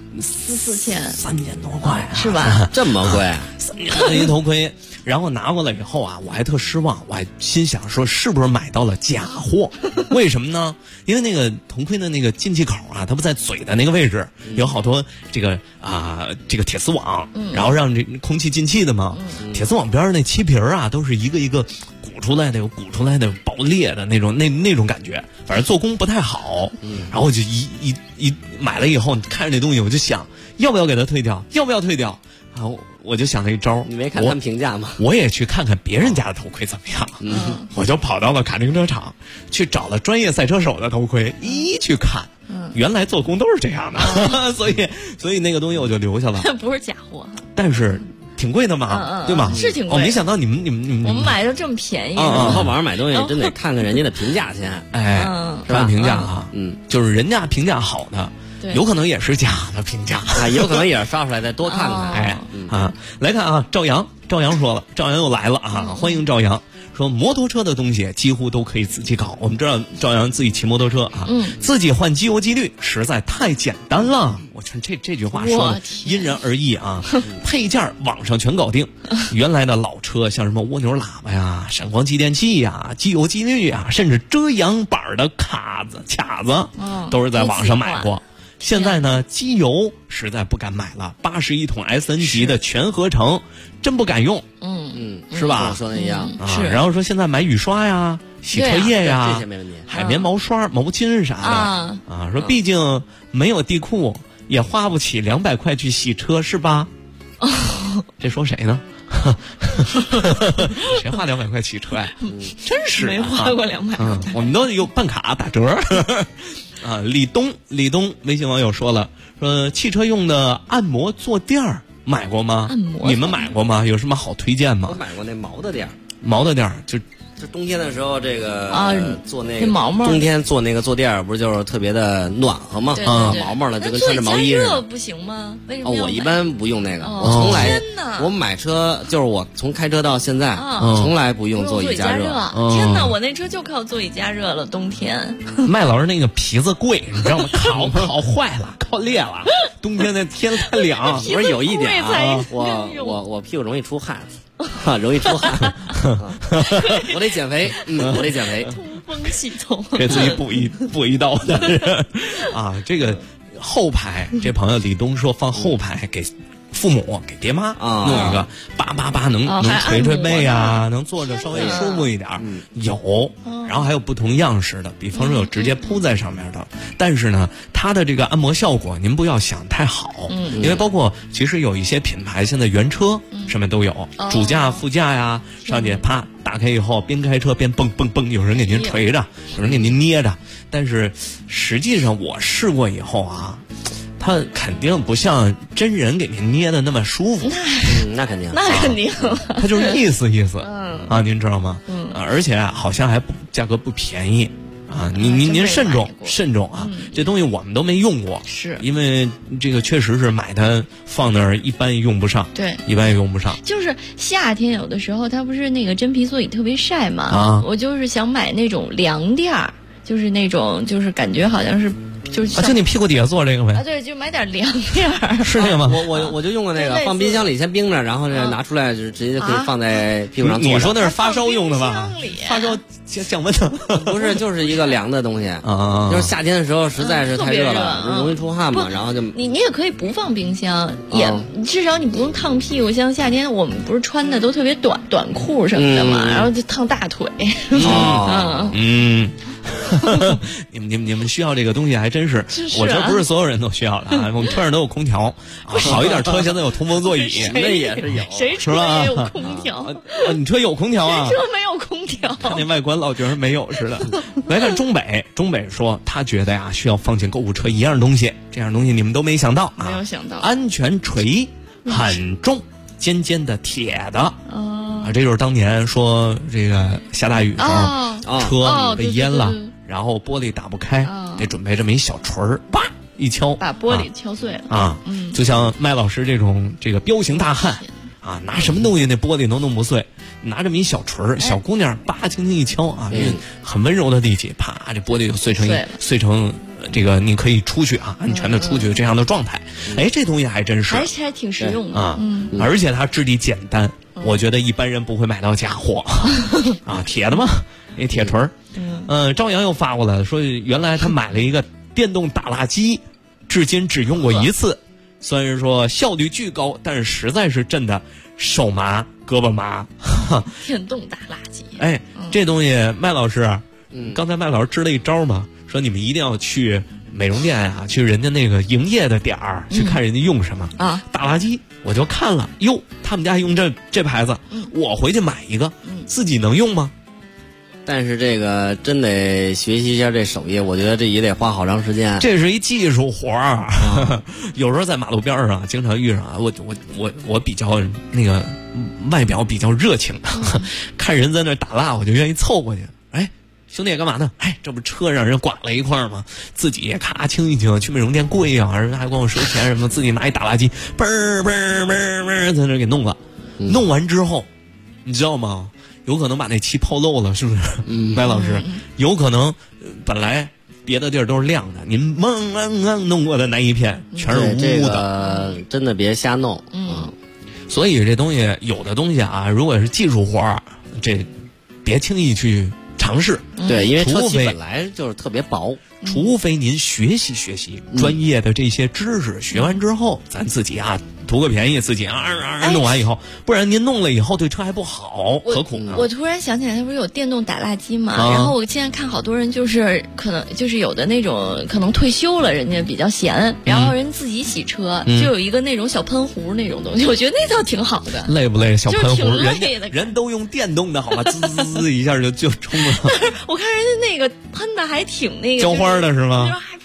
，4、4千 ，3000多块， 是吧？ 这么贵 ，3年的一头盔。然后拿过来以后啊，我还特失望，我还心想说是不是买到了假货？为什么呢？因为那个头盔的那个进气口啊，它不在嘴的那个位置，有好多这个铁丝网，然后让这空气进气的嘛。铁丝网边上那漆皮啊，都是一个一个鼓出来的爆裂的那种感觉，反正做工不太好。然后我就一买了以后，看着那东西，我就想要不要给它退掉，要不要退掉啊？我就想了一招， 你没看他们评价吗？ 我也去看看别人家的头盔怎么样。我就跑到了卡丁车厂，去找了专业赛车手的头盔，去看。原来做工都是这样的，所以那个东西我就留下了。 不是假货， 但是挺贵的嘛，对吗？ 是挺贵。 没想到你们我们买的这么便宜。 到网上买东西真得看看人家的评价先， 是吧？评价啊，就是人家评价好的。有可能也是假的评价有可能也是刷出来再多看看。 来看啊，赵阳说了，赵阳又来了啊，欢迎赵阳。说摩托车的东西几乎都可以自己搞，我们知道赵阳自己骑摩托车啊，自己换机油机滤实在太简单了。我看这句话说的因人而异啊，配件网上全搞定。原来的老车像什么蜗牛喇叭呀、闪光继电器呀、机油机滤呀，甚至遮阳板的卡子都是在网上买过。现在呢，机油实在不敢买了，81桶 SN 级的全合成，真不敢用。是吧？ 跟我说的一样。 是。 然后说现在买雨刷呀、洗车液呀、 这些没问题， 海绵毛刷、毛巾啥的说毕竟没有地库，也花不起200块去洗车，是吧？这说谁呢？谁花200块洗车呀？真是没花过200块。 我们都有办卡打折。李东微信网友说了，说汽车用的按摩坐垫儿买过吗？ 按摩你们买过吗？有什么好推荐吗？ 我买过那毛的垫儿， 就就冬天的时候，这个做那个毛毛， 冬天做那个坐垫不是就是特别的暖和吗？毛毛的就跟穿着毛衣似的。 热不行吗？为什么？ 我一般不用那个，我从来我买车就是我从开车到现在，从来不用座椅加热。 天哪，我那车就靠座椅加热了，冬天。 麦老师那个皮子贵，你知道吗？烤坏了，烤裂了。冬天那天太凉， 不是有一点啊，我屁股容易出汗。容易出汗，我得减肥，我得减肥。 通风系统， 给自己补一刀的啊！这个后排，这朋友李东说放后排给父母给爹妈弄一个888能捶捶背啊，能坐着稍微舒服一点。有，然后还有不同样式的，比方说有直接铺在上面的，但是呢，它的这个按摩效果您不要想太好，因为包括其实有一些品牌现在原车上面都有，主驾、副驾呀，上去啪打开以后，边开车边蹦蹦蹦，有人给您捶着，有人给您捏着，但是实际上我试过以后啊。它肯定不像真人给您捏的那么舒服， 那肯定， 那肯定， 它就是意思，您知道吗？而且好像还价格不便宜啊！您慎重啊！这东西我们都没用过， 是因为这个确实是买它放那儿一般用不上， 对， 一般也用不上。 就是夏天有的时候它不是那个真皮座椅特别晒嘛，我就是想买那种凉垫儿，就是那种就是感觉好像是。 就你屁股底下坐这个呗啊，对，就买点凉垫儿。 是这个吗？ 我就用过那个，放冰箱里先冰着，然后呢拿出来就直接可以放在屁股上坐。 你说那是发烧用的吧？发烧降温的， 不是，就是一个凉的东西啊。就是夏天的时候实在是太热了，就容易出汗嘛，然后就你也可以不放冰箱，也至少你不用烫屁股。像夏天我们不是穿的都特别短裤什么的嘛，然后就烫大腿。 你们需要这个东西还真是，我觉得不是所有人都需要的啊。我们车上都有空调，好一点车现在有通风座椅， 那也是有， 谁车也有空调？ 你车有空调啊？ 谁车没有空调？ 看那外观老觉得没有似的。来看中北说他觉得呀需要放进购物车一样东西，这样东西你们都没想到啊？ 没有想到， 安全锤很重，尖尖的铁的啊，这就是当年说这个下大雨时候车被淹了。然后玻璃打不开，得准备这么一小锤儿，叭一敲， 把玻璃敲碎了啊！就像麦老师这个彪形大汉啊，拿什么东西那玻璃都弄不碎，拿这么一小锤儿，小姑娘叭轻轻一敲啊，很温柔的力气，啪，这玻璃就碎成这个你可以出去啊，安全的出去这样的状态。哎，这东西还真是， 还挺实用的啊，而且它质地简单，我觉得一般人不会买到假货啊，铁的嘛，那铁锤儿。朝阳又发过来说，原来他买了一个电动打蜡机，至今只用过一次。虽然说效率巨高，但是实在是震的手麻、胳膊麻。 电动打蜡机， 哎，这东西麦老师，刚才麦老师支了一招嘛，说你们一定要去美容店啊，去人家那个营业的点儿去看人家用什么啊。 打蜡机我就看了，哟，他们家用这牌子，我回去买一个，自己能用吗？ 但是这个真得学习一下这手艺，我觉得这也得花好长时间。 这是一技术活儿，有时候在马路边上经常遇上啊。我比较那个外表比较热情，看人在那打蜡，我就愿意凑过去。哎，兄弟干嘛呢？哎，这不车让人刮了一块吗？自己也咔清一清，去美容店贵呀，人还管我收钱什么，自己拿一打蜡机，嘣儿嘣儿嘣儿嘣儿在那给弄了。弄完之后，你知道吗？有可能把那漆抛漏了，是不是？白老师，有可能本来别的地儿都是亮的，您弄过的那一片全是污的， 真的别瞎弄。 所以这东西有的东西啊，如果是技术活儿，这别轻易去尝试。 对，因为车漆本来就是特别薄。 除非您学习专业的这些知识，学完之后咱自己啊图个便宜，自己弄完以后，不然您弄了以后对车还不好，何苦呢？ 我突然想起来，它不是有电动打蜡机嘛？然后我现在看好多人就是可能就是有的那种可能退休了，人家比较闲，然后人自己洗车，就有一个那种小喷壶那种东西，我觉得那倒挺好的。 累不累？小喷壶， 人都用电动的好吧？滋滋滋一下就冲了。 我看人家那个喷的还挺那个浇花的是吗？ 还喷一下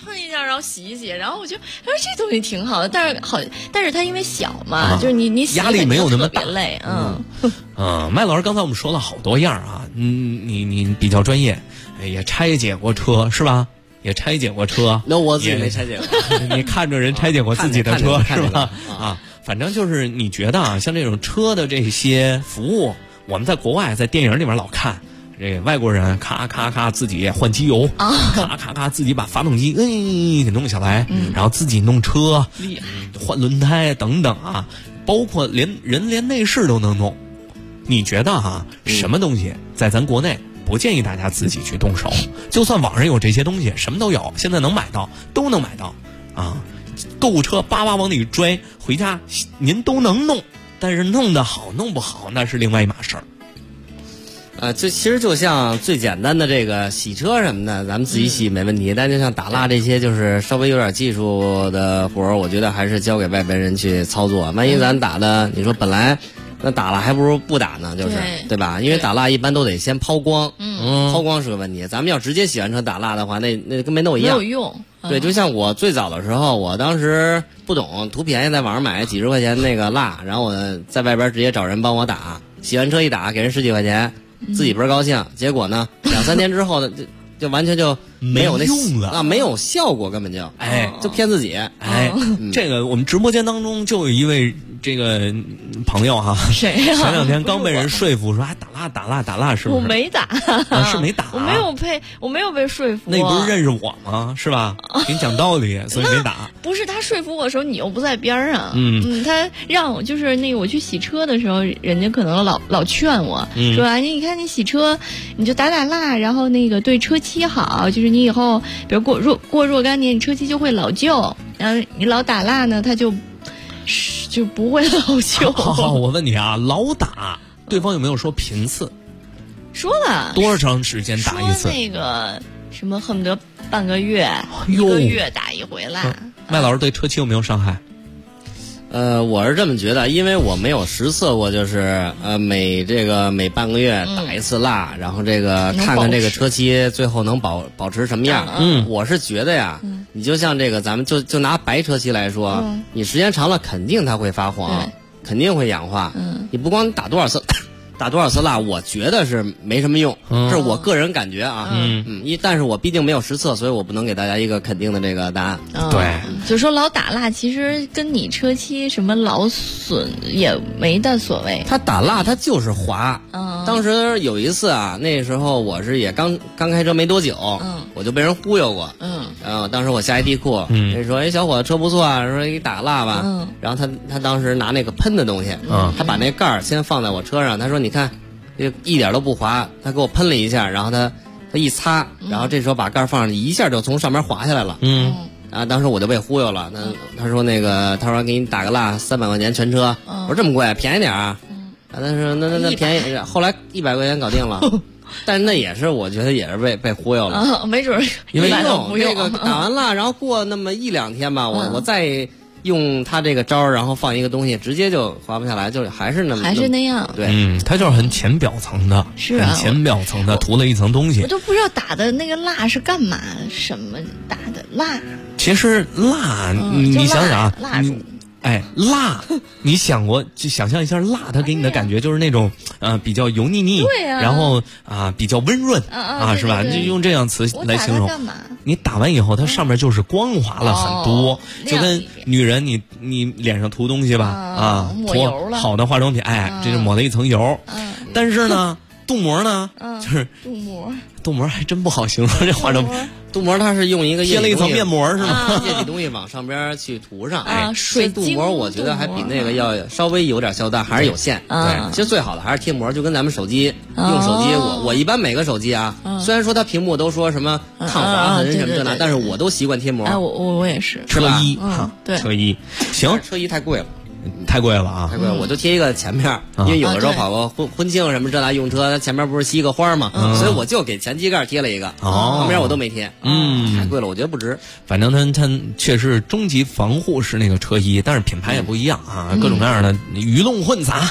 然后洗一洗，然后我就他说这东西挺好的，但是它因为小嘛，就是你洗压力没有那么大， 特别累， 麦老师刚才我们说了好多样啊，你比较专业，也拆解过车是吧？也拆解过车， 那我自己没拆解过。 你看着人拆解过自己的车是吧？啊，反正就是你觉得啊，像这种车的这些服务，我们在国外在电影里面老看，这个外国人咔咔咔自己换机油，咔咔咔自己把发动机给弄下来，然后自己弄车， 厉害， 换轮胎等等啊，包括连内饰都能弄。你觉得哈，什么东西在咱国内不建议大家自己去动手？就算网上有这些东西，什么都有，现在能买到，都能买到啊！购物车叭叭往里拽，回家您都能弄，但是弄得好弄不好那是另外一码事儿。 其实就像最简单的这个洗车什么的，咱们自己洗没问题。但就像打蜡这些，就是稍微有点技术的活儿，我觉得还是交给外边人去操作。万一咱打的，你说本来那打蜡还不如不打呢，就是对吧？因为打蜡一般都得先抛光，抛光是个问题。咱们要直接洗完车打蜡的话，那跟没弄一样， 没有用。 对，就像我最早的时候，我当时不懂，图便宜，在网上买几十块钱那个蜡，然后我在外边直接找人帮我打，洗完车一打，给人10几块钱，自己倍儿高兴。结果呢，2、3天之后呢，就完全就没有那用了啊，没有效果，根本就就骗自己。 这个我们直播间当中就有一位这个朋友哈， 谁呀？ 前2天刚被人说服说打蜡是不是？ 我没打， 是没打， 我没有被说服。 那你不是认识我吗？是吧？给你讲道理，所以没打。 不是他说服我的时候，你又不在边上。他让我就是那个我去洗车的时候，人家可能老劝我说啊，你看你洗车，你就打蜡，然后那个对车漆好，就是你以后比如过若干年，你车漆就会老旧，然后你老打蜡呢，它就不会老旧。 好，我问你啊，老打，对方有没有说频次？ 说了。 多长时间打一次？ 说那个什么恨不得半个月、1个月打一回蜡。 麦老师对车漆有没有伤害？ 我是这么觉得，因为我没有实测过，就是每半个月打一次蜡，然后这个看看这个车漆最后能保持什么样。我是觉得呀，你就像这个咱们就拿白车漆来说，你时间长了肯定它会发黄，肯定会氧化。你不光打多少次蜡，我觉得是没什么用，这是我个人感觉啊。但是我毕竟没有实测，所以我不能给大家一个肯定的这个答案。 对， 就说老打蜡，其实跟你车漆什么劳损也没大所谓。 它打蜡它就是滑。当时有一次啊，那时候我是也刚开车没多久，我就被人忽悠过。然后当时我下一地库，人说小伙子车不错啊，说给你打个蜡吧。然后他当时拿那个喷的东西，他把那盖儿先放在我车上，他说你看，一点都不滑，他给我喷了一下，然后他一擦，然后这时候把盖儿放上去，一下就从上面滑下来了。当时我就被忽悠了。他说他说给你打个蜡300块钱全车，我说这么贵，便宜点啊。他说那便宜，后来100块钱搞定了。但是那也是我觉得也是被忽悠了， 没准因为那个打完蜡，然后过那么1、2天吧，我再用他这个招儿，然后放一个东西，直接就滑不下来，就还是那样。对， 它就是很浅表层的， 是啊， 很浅表层的涂了一层东西。 我都不知道打的那个蜡是干嘛，什么打的蜡？ 其实蜡，你想想啊， 蜡烛。 蜡，你想象一下蜡，它给你的感觉就是那种比较油腻腻， 对啊， 然后比较温润是吧？就用这样词来形容。你打完以后，它上面就是光滑了很多，就跟女人你脸上涂东西吧涂好的化妆品，这是抹了一层油。但是呢，镀膜呢，就是镀膜还真不好形容这化妆品。 镀膜它是用一个贴了一层面膜是吗？ 液体东西往上边去涂上。 水镀膜我觉得还比那个要稍微有点效，但还是有限。对，其实最好的还是贴膜，就跟咱们手机用手机，我一般每个手机啊，虽然说它屏幕都说什么抗划痕什么这那，但是我都习惯贴膜。 我也是。 车衣对， 车衣行， 车衣太贵了。 太贵了啊！ 太贵了，我就贴一个前面，因为有的时候跑个婚庆什么这那用车，它前面不是吸个花嘛，所以我就给前机盖贴了一个，旁边我都没贴。太贵了，我觉得不值。 反正它确实终极防护是那个车衣，但是品牌也不一样啊，各种各样的鱼龙混杂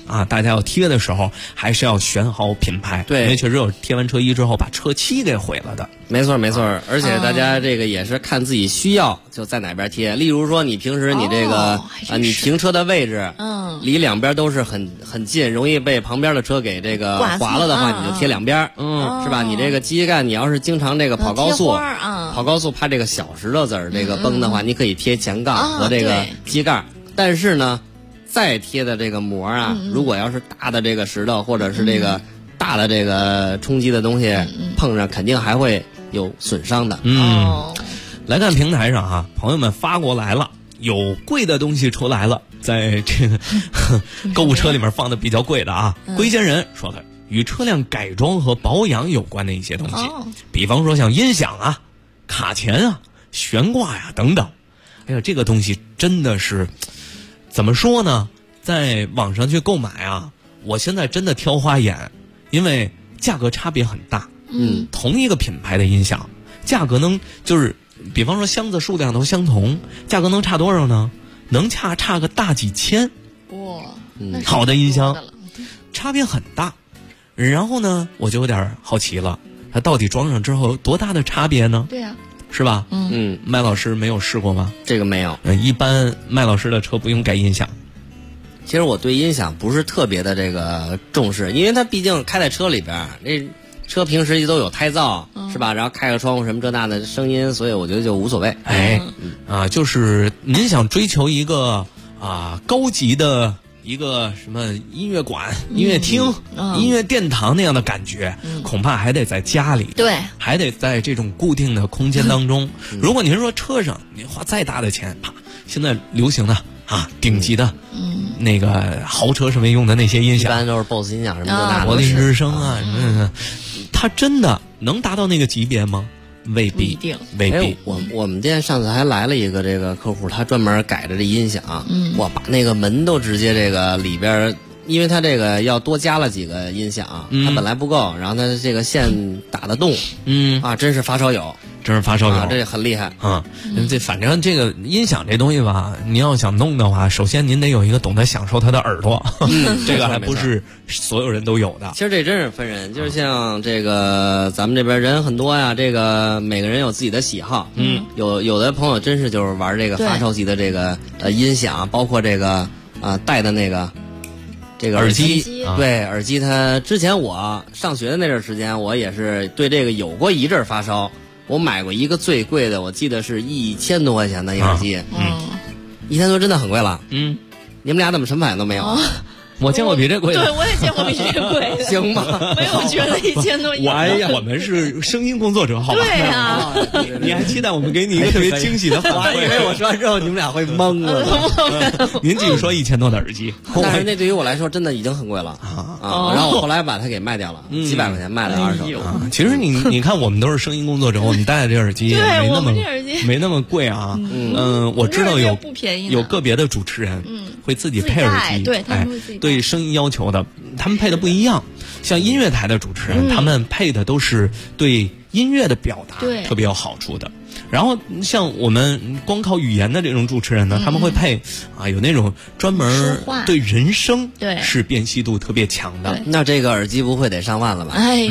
啊，大家要贴的时候还是要选好品牌， 对， 因为确实有贴完车衣之后把车漆给毁了的。 没错没错，而且大家这个也是看自己需要就在哪边贴。例如说你平时你这个你停车的位置，离两边都是很近，容易被旁边的车给这个划了的话，你就贴两边，是吧？你这个机盖你要是经常这个跑高速，跑高速怕这个小石头子儿这个崩的话，你可以贴前杠和这个机盖，但是呢。再贴的这个膜啊，如果要是大的这个石头或者是这个大的这个冲击的东西碰上，肯定还会有损伤的。 来看平台上啊，朋友们发过来了，有贵的东西出来了，在这个购物车里面放的比较贵的啊。龟仙人说的与车辆改装和保养有关的一些东西，比方说像音响啊、卡钳啊、悬挂呀等等。哎呀，这个东西真的是。怎么说呢？在网上去购买啊，我现在真的挑花眼，因为价格差别很大。同一个品牌的音响，价格能就是比方说箱子数量都相同，价格能差多少呢？能差个大几千。 哇， 好的音箱差别很大。然后呢，我就有点好奇了，它到底装上之后有多大的差别呢？ 对呀。 是吧？麦老师没有试过吗？ 这个没有。 一般麦老师的车不用改音响。 其实我对音响不是特别的这个重视，因为它毕竟开在车里边，这车平时都有胎噪，是吧？然后开个窗户什么这那的声音，所以我觉得就无所谓。 就是您想追求一个高级的一个什么音乐馆、音乐厅、音乐殿堂那样的感觉，恐怕还得在家里， 对， 还得在这种固定的空间当中。如果您说车上，您花再大的钱，啪，现在流行的顶级的，那个豪车上面用的那些音响， 一般都是 BOSS 音响什么的， 柏林之声啊，什么的，它真的能达到那个级别吗？未必，未必。 我们店上次还来了一个这个客户，他专门改的这音响，哇，把那个门都直接这个里边，因为他这个要多加了几个音响，他本来不够，然后他这个线打得动，真是发烧友。 真是发烧友， 这很厉害啊！这反正这个音响这东西吧，你要想弄的话，首先您得有一个懂得享受它的耳朵，这个还不是所有人都有的。 其实这真是分人，就是像这个咱们这边人很多呀，这个每个人有自己的喜好，有的朋友真是就是玩这个发烧级的这个音响，包括这个戴的那个。这个耳机，对耳机，它之前我上学的那阵时间，我也是对这个有过一阵发烧。我买过一个最贵的，我记得是1000多块钱的耳机，1000多真的很贵了。你们俩怎么什么反应都没有？ 我见过比这贵的。 对，我也见过比这贵的。 行吧， 没有觉得1000多。 我们是声音工作者，好吧？ 对呀， 你还期待我们给你一个特别惊喜的反馈？ 因为我说完之后你们俩会懵了。 您继续说1000多的耳机， 但是那对于我来说真的已经很贵了然后我后来把它给卖掉了，几百块钱卖了2手。 其实你看，我们都是声音工作者，我们戴的这耳机也没那么贵啊。我知道有个别的主持人会自己配耳机， 对，他们会自己对声音要求的，他们配的不一样。像音乐台的主持人，他们配的都是对音乐的表达特别有好处的。然后像我们光靠语言的这种主持人呢，他们会配有那种专门对人声是辨析度特别强的。 那这个耳机不会得上万了吧？ 没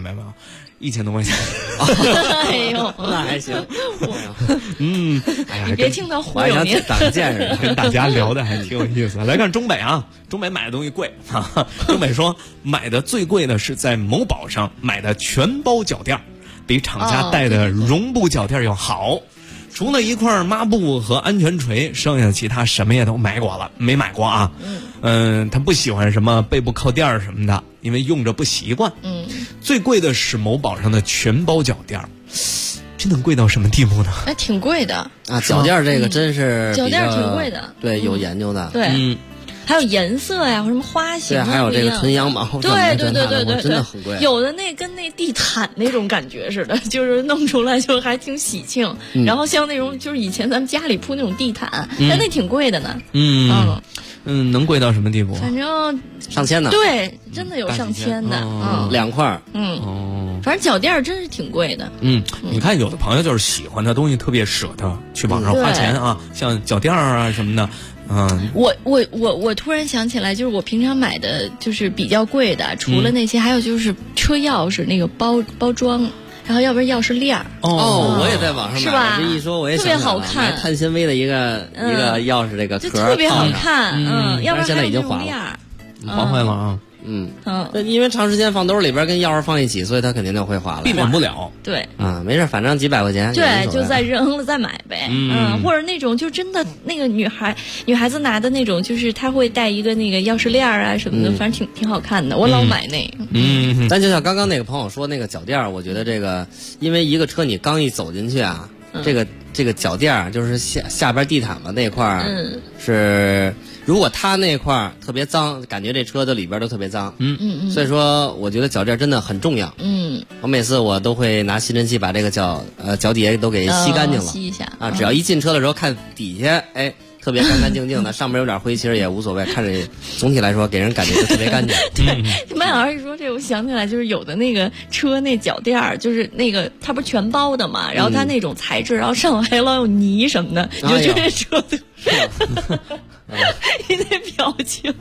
1000多块钱。 哎呦， 那还行。 你别听他忽悠您， 长见识， 跟大家聊的还挺有意思。来看中北啊，中北买的东西贵啊。中北说买的最贵的是在某宝上买的全包脚垫，比厂家带的绒布脚垫要好。除了一块抹布和安全锤，剩下的其他什么也都没买过啊。他不喜欢什么背部靠垫什么的，因为用着不习惯。最贵的是某宝上的全包脚垫，这能贵到什么地步呢？ 那挺贵的啊！脚垫这个真是脚垫挺贵的， 对，有研究的。 对，还有颜色呀，或什么花型啊， 还有这个纯羊毛， 对， 真的很贵。 有的那跟那地毯那种感觉似的，就是弄出来就还挺喜庆。然后像那种就是以前咱们家里铺那种地毯，但那挺贵的呢。 能贵到什么地步？ 反正上千呢。 对，真的有上千的 ，2块。 反正脚垫真是挺贵的。 你看有的朋友就是喜欢的东西特别舍得去网上花钱啊，像脚垫啊什么的， 我突然想起来，就是我平常买的就是比较贵的，除了那些，还有就是车钥匙那个包装。然后要不然钥匙链儿我也在网上买， 是吧？ 这一说我也特别好看， 碳纤维的一个钥匙这个壳， 就特别好看。要不然现在已经划坏了啊。 因为长时间放兜里边跟钥匙放一起，所以它肯定就会划了， 避免不了。 对没事，反正几百块钱， 对，就再扔了再买呗。或者那种就真的那个女孩子拿的那种，就是她会带一个那个钥匙链啊什么的，反正挺好看的，我老买那个。 但就像刚刚那个朋友说那个脚垫，我觉得这个因为一个车你刚一走进去啊，这个脚垫就是下边地毯嘛那块儿是。如果它那块儿特别脏，感觉这车的里边都特别脏。所以说我觉得脚垫真的很重要。我每次我都会拿吸尘器把这个脚底下都给吸干净了， 吸一下啊。只要一进车的时候看底下，特别干干净净的，上面有点灰其实也无所谓，看着总体来说给人感觉就特别干净。 对，麦老师一说这，我想起来就是有的那个车那脚垫就是那个它不是全包的嘛，然后它那种材质，然后上头还老有泥什么的，你就觉得车都。你那表情，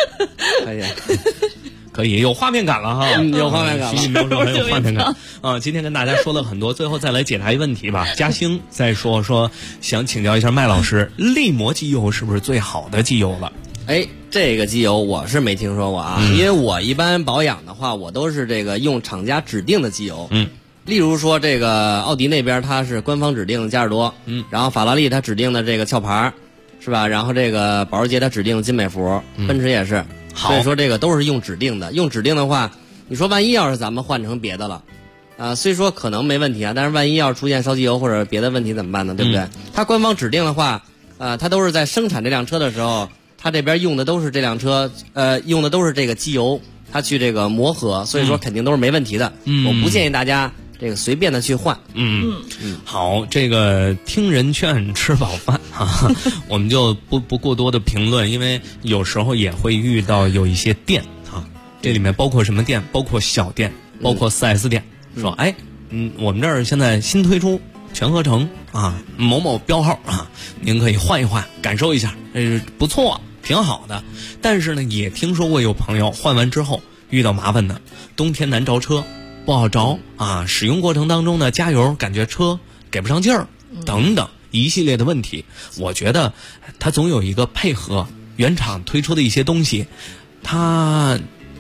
可以有画面感了哈， 有画面感了， 描述很有画面感啊！今天跟大家说了很多，最后再来解答一个问题吧。嘉兴再说想请教一下麦老师，力摩机油是不是最好的机油了？ 这个机油我是没听说过啊，因为我一般保养的话，我都是这个用厂家指定的机油。例如说这个奥迪那边它是官方指定的嘉实多，然后法拉利它指定的这个壳牌。是吧？然后这个保时捷它指定金美孚，奔驰也是，所以说这个都是用指定的。用指定的话，你说万一要是咱们换成别的了，虽说可能没问题啊，但是万一要是出现烧机油或者别的问题怎么办呢？对不对？它官方指定的话，它都是在生产这辆车的时候，它这边用的都是这辆车，用的都是这个机油，它去这个磨合，所以说肯定都是没问题的。我不建议大家。这个随便的去换， 好，这个听人劝吃饱饭啊，我们就不过多的评论，因为有时候也会遇到有一些店啊，这里面包括什么店？包括小店，包括 4S 店，说我们这儿现在新推出全合成啊，某某标号啊，您可以换一换，感受一下，不错，挺好的。但是呢，也听说过有朋友换完之后遇到麻烦的，冬天难着车。不好着啊！使用过程当中呢，加油感觉车给不上劲儿，等等一系列的问题。我觉得它总有一个配合原厂推出的一些东西，它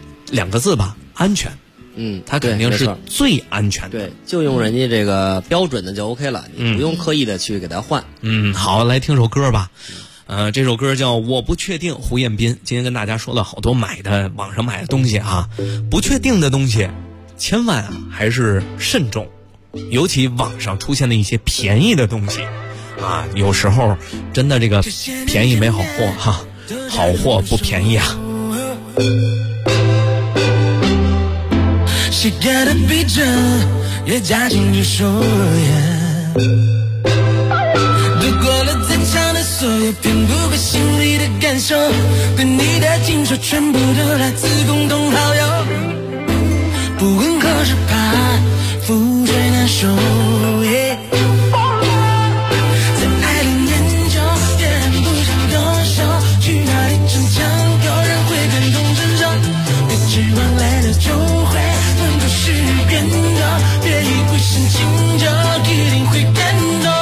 2个字吧，安全。它肯定是最安全的。 对，就用人家这个标准的就 OK 了，你不用刻意的去给它换。 好，来听首歌吧。这首歌叫《我不确定》，胡彦斌。今天跟大家说了好多网上买的东西啊，不确定的东西。千万还是慎重，尤其网上出现的一些便宜的东西啊，有时候真的这个便宜没好货哈，好货不便宜啊。 谁给的逼真，也加进去说度过了再长的所有，骗不过心里的感受，对你的紧守全部都来自共同好友。不问可是怕覆水难收，在爱里研究，别人不想动手，去哪里逞强，有人会感同身受。别指望来了就会能够事变动，别以为深情就一定会感动。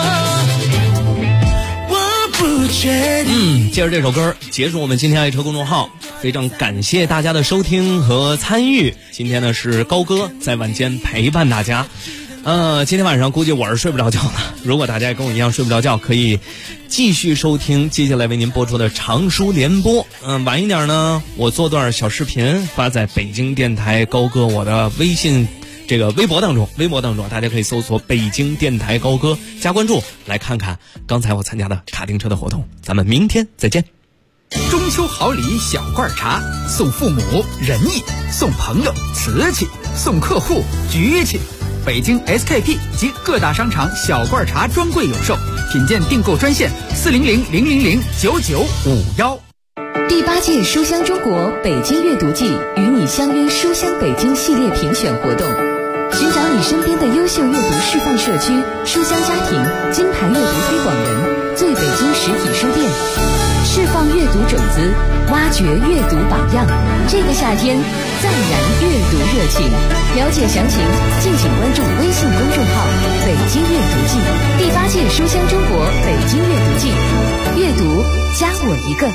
我不确定。 接着这首歌结束我们今天爱车公众号，非常感谢大家的收听和参与。今天呢是高哥在晚间陪伴大家。今天晚上估计我是睡不着觉了。如果大家跟我一样睡不着觉，可以继续收听接下来为您播出的长书联播。晚一点呢，我做段小视频发在北京电台高哥我的微博当中，大家可以搜索北京电台高哥加关注，来看看刚才我参加的卡丁车的活动。咱们明天再见。 中秋好礼小罐茶，送父母仁义，送朋友瓷器，送客户局气。北京 SKP 及各大商场小罐茶专柜有售，品鉴订购专线400-000-9951。 第8届书香中国北京阅读季与你相约书香北京系列评选活动，寻找你身边的优秀阅读示范社区、书香家庭、金牌阅读推广人、最北京实体书店。 释放阅读种子，挖掘阅读榜样。这个夏天，暂燃阅读热情。了解详情，敬请关注微信公众号“北京阅读季”。第8届书香中国北京阅读季，阅读加我一个。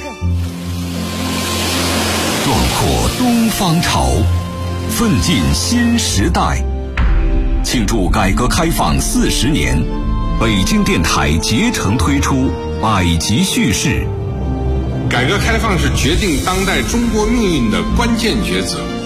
壮阔东方潮，奋进新时代。庆祝改革开放40年，北京电台竭诚推出百集叙事。 改革开放是决定当代中国命运的关键抉择。